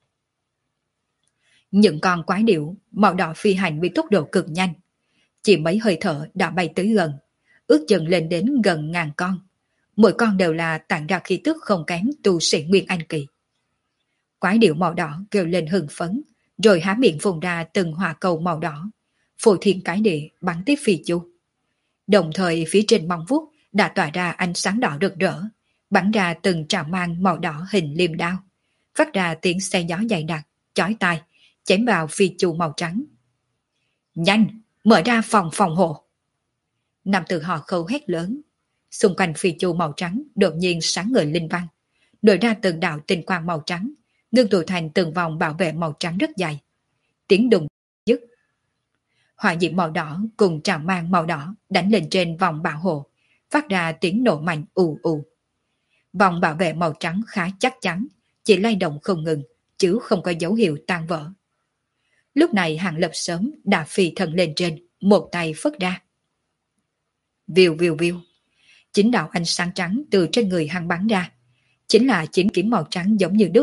Những con quái điểu màu đỏ phi hành với tốc độ cực nhanh, chỉ mấy hơi thở đã bay tới gần, ước chừng lên đến gần 1000 con. Mỗi con đều là tản ra khí tức không kém tu sĩ Nguyên Anh kỳ. Quái điểu màu đỏ kêu lên hưng phấn, rồi há miệng phun ra từng hỏa cầu màu đỏ, phô thiên cái địa bắn tiếp phi chu. Đồng thời phía trên móng vuốt đã tỏa ra ánh sáng đỏ rực rỡ, bắn ra từng trào mang màu đỏ hình liềm đao, phát ra tiếng xe gió dày đặc, chói tai, chém vào phi chu màu trắng. Nhanh, mở ra phòng hộ. Nam tử họ Khâu hét lớn. Xung quanh phi chu màu trắng đột nhiên sáng ngời linh văn, nổi ra từng đạo tinh quang màu trắng, ngưng tụ thành từng vòng bảo vệ màu trắng rất dài. Tiếng đùng dứt. Hỏa diễm màu đỏ cùng trào mang màu đỏ đánh lên trên vòng bảo hộ, phát ra tiếng nổ mạnh ù ù. Vòng bảo vệ màu trắng khá chắc chắn, chỉ lay động không ngừng, chứ không có dấu hiệu tan vỡ. Lúc này Hàng Lập sớm đã phi thân lên trên, một tay phất ra. Viu viu viu. 9 đạo ánh sáng trắng từ trên người hắn bắn ra, chính là 9 kiếm màu trắng giống như đúc,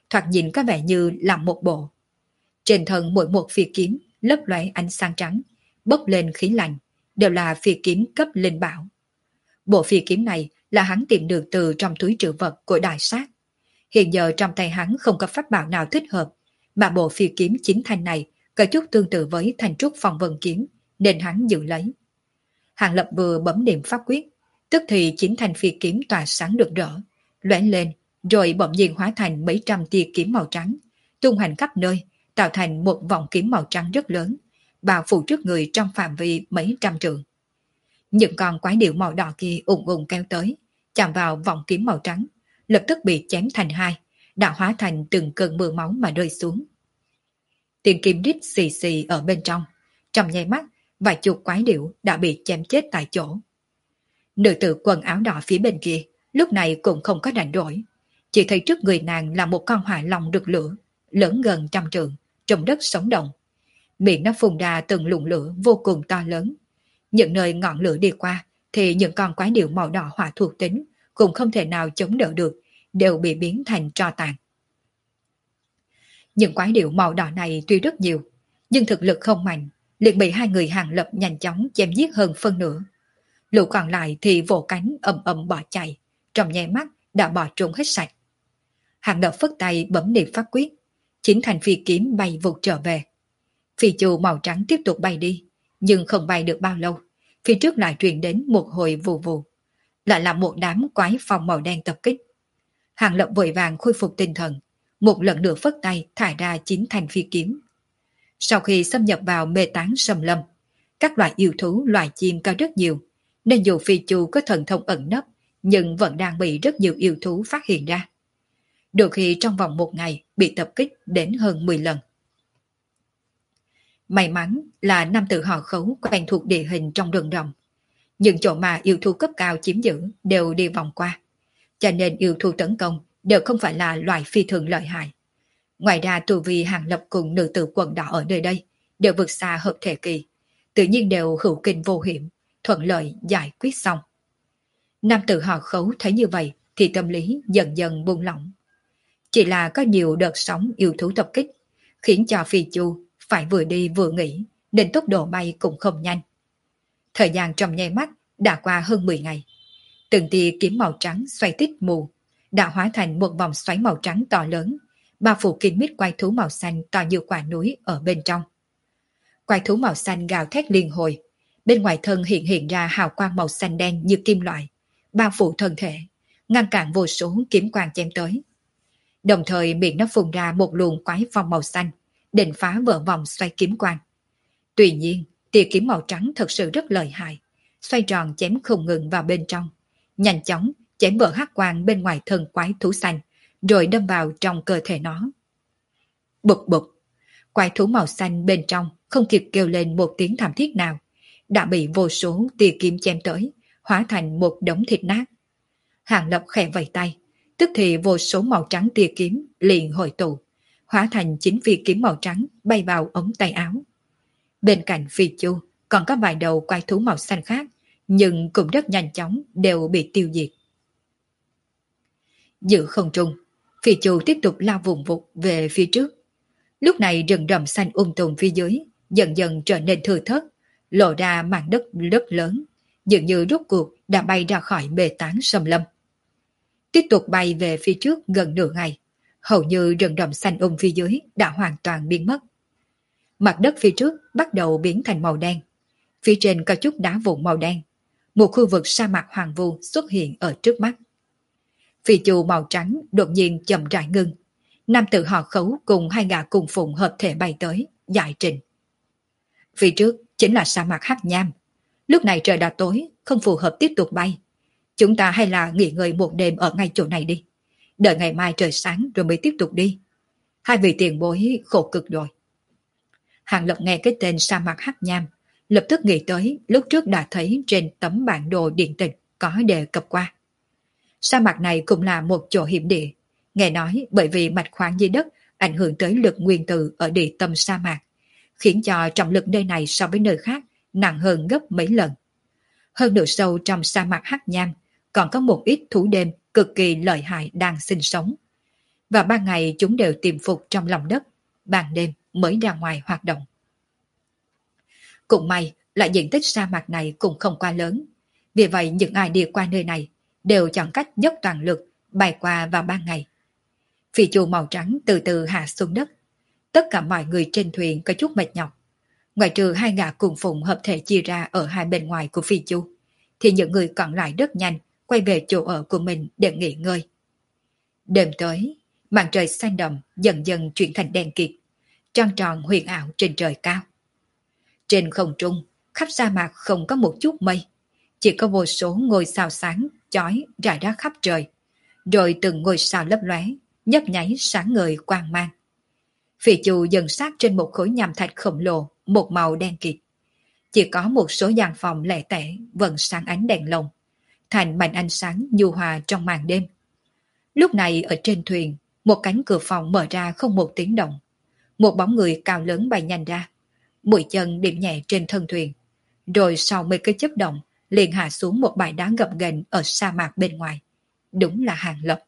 thoạt nhìn có vẻ như làm một bộ. Trên thân mỗi một phi kiếm lấp lóe ánh sáng trắng, bốc lên khí lạnh, đều là phi kiếm cấp linh bảo. Bộ phi kiếm này là hắn tìm được từ trong túi trữ vật của đại sát. Hiện giờ trong tay hắn không có pháp bảo nào thích hợp, mà bộ phi kiếm chính thanh này có chút tương tự với thanh trúc phong vân kiếm, nên hắn giữ lấy. Hàng Lập vừa bấm niệm pháp quyết, tức thì chính thanh phi kiếm tỏa sáng rực rỡ, lóe lên, rồi bỗng nhiên hóa thành mấy trăm tia kiếm màu trắng, tung hành khắp nơi, tạo thành một vòng kiếm màu trắng rất lớn, bao phủ trước người trong phạm vi mấy trăm trượng. Những con quái điểu màu đỏ kia ùng ùng kéo tới, chạm vào vòng kiếm màu trắng, lập tức bị chém thành hai, đã hóa thành từng cơn mưa máu mà rơi xuống. Tiếng kim rít xì xì ở bên trong nháy mắt, vài chục quái điểu đã bị chém chết tại chỗ. Nữ tử quần áo đỏ phía bên kia lúc này cũng không có rảnh rỗi, chỉ thấy trước người nàng là một con hỏa long rực lửa, lớn gần trăm trượng, trong đất sống động. Miệng nó phun ra từng luồng lửa vô cùng to lớn. Những nơi ngọn lửa đi qua thì những con quái điểu màu đỏ hỏa thuộc tính cũng không thể nào chống đỡ được, đều bị biến thành tro tàn. Những quái điểu màu đỏ này tuy rất nhiều, nhưng thực lực không mạnh, liền bị hai người Hàng Lập nhanh chóng chém giết hơn phân nửa. Lũ còn lại thì vỗ cánh ầm ầm bỏ chạy, trong nháy mắt đã bỏ trốn hết sạch. Hàng Lập phất tay bấm niệm pháp quyết, chính thành phi kiếm bay vụt trở về. Phi chu màu trắng tiếp tục bay đi, nhưng không bay được bao lâu, phía trước lại truyền đến một hồi vù vù, lại là một đám quái phong màu đen tập kích. Hàng Lập vội vàng khôi phục tinh thần, một lần nữa phất tay thải ra chín thành phi kiếm. Sau khi xâm nhập vào mê tán sầm lâm, các loại yêu thú loài chim có rất nhiều, nên dù phi chu có thần thông ẩn nấp, nhưng vẫn đang bị rất nhiều yêu thú phát hiện ra. Đôi khi trong vòng một ngày bị tập kích đến hơn 10 lần. May mắn là nam tử họ Khấu quen thuộc địa hình trong rừng rậm. Những chỗ mà yêu thú cấp cao chiếm giữ đều đi vòng qua, cho nên yêu thú tấn công đều không phải là loại phi thường lợi hại. Ngoài ra tu vi Hàng Lập cùng nữ tử quần đỏ ở nơi đây đều vượt xa hợp thể kỳ, tự nhiên đều hữu kinh vô hiểm, thuận lợi giải quyết xong. Nam tử họ Khấu thấy như vậy thì tâm lý dần dần buông lỏng. Chỉ là có nhiều đợt sóng yêu thú tập kích, khiến cho phi chu phải vừa đi vừa nghỉ, nên tốc độ bay cũng không nhanh. Thời gian trong nháy mắt đã qua hơn 10 ngày. Từng tia kiếm màu trắng xoay tít mù, đã hóa thành một vòng xoáy màu trắng to lớn, bao phủ kín mít quái thú màu xanh to như quả núi ở bên trong. Quái thú màu xanh gào thét liên hồi, bên ngoài thân hiện ra hào quang màu xanh đen như kim loại, bao phủ thân thể, ngăn cản vô số kiếm quang chém tới. Đồng thời miệng nó phun ra một luồng quái phong màu xanh, định phá vỡ vòng xoay kiếm quang. Tuy nhiên, tia kiếm màu trắng thật sự rất lợi hại, xoay tròn chém không ngừng vào bên trong, nhanh chóng chém vỡ hắc quang bên ngoài thân quái thú xanh, rồi đâm vào trong cơ thể nó. Bụp bụp, quái thú màu xanh bên trong không kịp kêu lên một tiếng thảm thiết nào, đã bị vô số tia kiếm chém tới, hóa thành một đống thịt nát. Hàng Lập khẽ vẫy tay, tức thì vô số màu trắng tia kiếm liền hội tụ, hóa thành 9 phi kiếm màu trắng bay vào ống tay áo. Bên cạnh phi chu còn có vài đầu quái thú màu xanh khác, nhưng cũng rất nhanh chóng đều bị tiêu diệt. Giữa không trung, phi chu tiếp tục lao vùng vụt về phía trước. Lúc này rừng rậm xanh tùm phía dưới dần dần trở nên thưa thớt, lộ ra mảng đất rất lớn, dường như rốt cuộc đã bay ra khỏi bề tán sầm lâm. Tiếp tục bay về phía trước gần nửa ngày, hầu như rừng rậm xanh phía dưới đã hoàn toàn biến mất. Mặt đất phía trước bắt đầu biến thành màu đen, phía trên có chút đá vụn màu đen, một khu vực sa mạc hoàng vu xuất hiện ở trước mắt. Phi chu màu trắng đột nhiên chậm rãi ngưng, nam tử họ Khấu cùng hai gã cùng phụng hợp thể bay tới, giải trình. Phía trước chính là sa mạc hắc nham, lúc này trời đã tối, không phù hợp tiếp tục bay. Chúng ta hay là nghỉ ngơi một đêm ở ngay chỗ này đi, đợi ngày mai trời sáng rồi mới tiếp tục đi. Hai vị tiền bối khổ cực rồi. Hàng Lập nghe cái tên sa mạc hắc nham, lập tức nghĩ tới lúc trước đã thấy trên tấm bản đồ điện tịch có đề cập qua. Sa mạc này cũng là một chỗ hiểm địa, nghe nói bởi vì mạch khoáng dưới đất ảnh hưởng tới lực nguyên tử ở địa tâm sa mạc, khiến cho trọng lực nơi này so với nơi khác nặng hơn gấp mấy lần. Hơn nữa sâu trong sa mạc hắc nham còn có một ít thú đêm cực kỳ lợi hại đang sinh sống. Và ban ngày chúng đều tiềm phục trong lòng đất, ban đêm mới ra ngoài hoạt động. Cũng may là diện tích sa mạc này cũng không quá lớn, vì vậy những ai đi qua nơi này đều chọn cách dốc toàn lực bay qua vào ban ngày. Phi chu màu trắng từ từ hạ xuống đất. Tất cả mọi người trên thuyền có chút mệt nhọc. Ngoại trừ hai gã cùng phụng hợp thể chia ra ở hai bên ngoài của phi chu, thì những người còn lại rất nhanh quay về chỗ ở của mình để nghỉ ngơi. Đêm tới, màn trời xanh đậm dần dần chuyển thành đen kịt, trăng tròn huyền ảo trên trời cao. Trên không trung, khắp sa mạc không có một chút mây, chỉ có vô số ngôi sao sáng chói rải rác khắp trời, rồi từng ngôi sao lấp lóe, nhấp nháy sáng ngời quang mang. Phỉ chu dần sát trên một khối nham thạch khổng lồ, một màu đen kịt. Chỉ có một số gian phòng lẻ tẻ vẫn sáng ánh đèn lồng, thành màn ánh sáng nhu hòa trong màn đêm. Lúc này ở trên thuyền, một cánh cửa phòng mở ra không một tiếng động. Một bóng người cao lớn bay nhanh ra, mũi chân điểm nhẹ trên thân thuyền, rồi sau mấy cái chớp động liền hạ xuống một bãi đá gập ghềnh ở sa mạc bên ngoài. Đúng là Hàng Lập.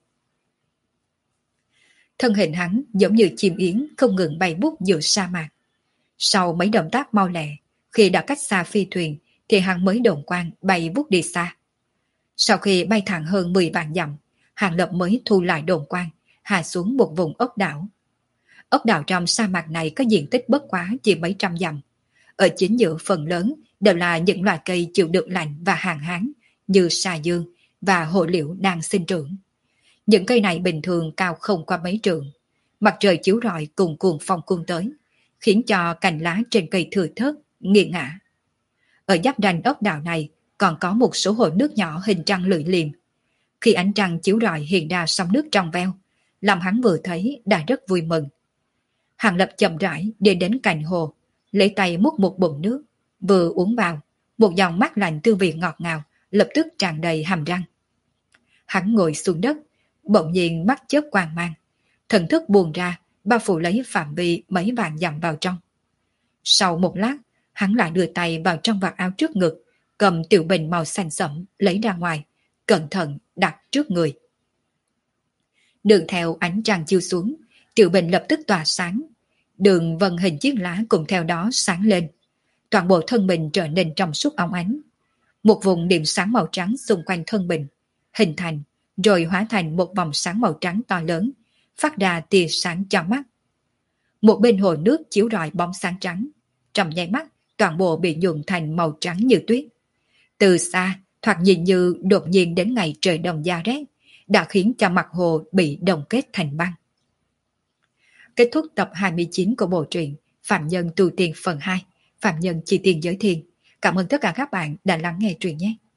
Thân hình hắn giống như chim yến không ngừng bay bút giữa sa mạc. Sau mấy động tác mau lẹ, khi đã cách xa phi thuyền thì hắn mới độn quang bay vút đi xa. Sau khi bay thẳng hơn 10 vạn dặm, Hàng Lập mới thu lại độn quang, hạ xuống một vùng ốc đảo. Ốc đảo trong sa mạc này có diện tích bất quá chỉ mấy trăm dặm. Ở chính giữa phần lớn đều là những loài cây chịu được lạnh và hạn hán như xà dương và hồ liễu đang sinh trưởng. Những cây này bình thường cao không qua mấy trượng. Mặt trời chiếu rọi cùng cuồng phong cuốn tới, khiến cho cành lá trên cây thừa thớt, nghiêng ngả. Ở giáp ranh ốc đảo này còn có một số hồ nước nhỏ hình trăng lưỡi liềm. Khi ánh trăng chiếu rọi hiện ra sóng nước trong veo, làm hắn vừa thấy đã rất vui mừng. Hàng Lập chậm rãi đi đến cạnh hồ, lấy tay múc một bụng nước, vừa uống vào, một dòng mát lạnh tư vị ngọt ngào lập tức tràn đầy hàm răng. Hắn ngồi xuống đất, bỗng nhiên mắt chớp quang mang, thần thức buồn ra, bao phủ lấy phạm vi mấy vạn dặm vào trong. Sau một lát, hắn lại đưa tay vào trong vạt áo trước ngực, cầm tiểu bình màu xanh sẫm lấy ra ngoài, cẩn thận đặt trước người. Đường theo ánh trăng chiếu xuống, tiểu bình lập tức tỏa sáng, đường vân hình chiếc lá cùng theo đó sáng lên. Toàn bộ thân bình trở nên trong suốt óng ánh. Một vùng điểm sáng màu trắng xung quanh thân bình, hình thành, rồi hóa thành một vòng sáng màu trắng to lớn, phát ra tia sáng cho mắt. Một bên hồ nước chiếu rọi bóng sáng trắng, trong nháy mắt toàn bộ bị nhuộm thành màu trắng như tuyết. Từ xa, thoạt nhìn như đột nhiên đến ngày trời đông giá rét, đã khiến cho mặt hồ bị đông kết thành băng. Kết thúc tập 29 của bộ truyện Phạm Nhân Tu Tiên phần 2, Phạm Nhân Chi Tiên Giới Thiên. Cảm ơn tất cả các bạn đã lắng nghe truyện nhé.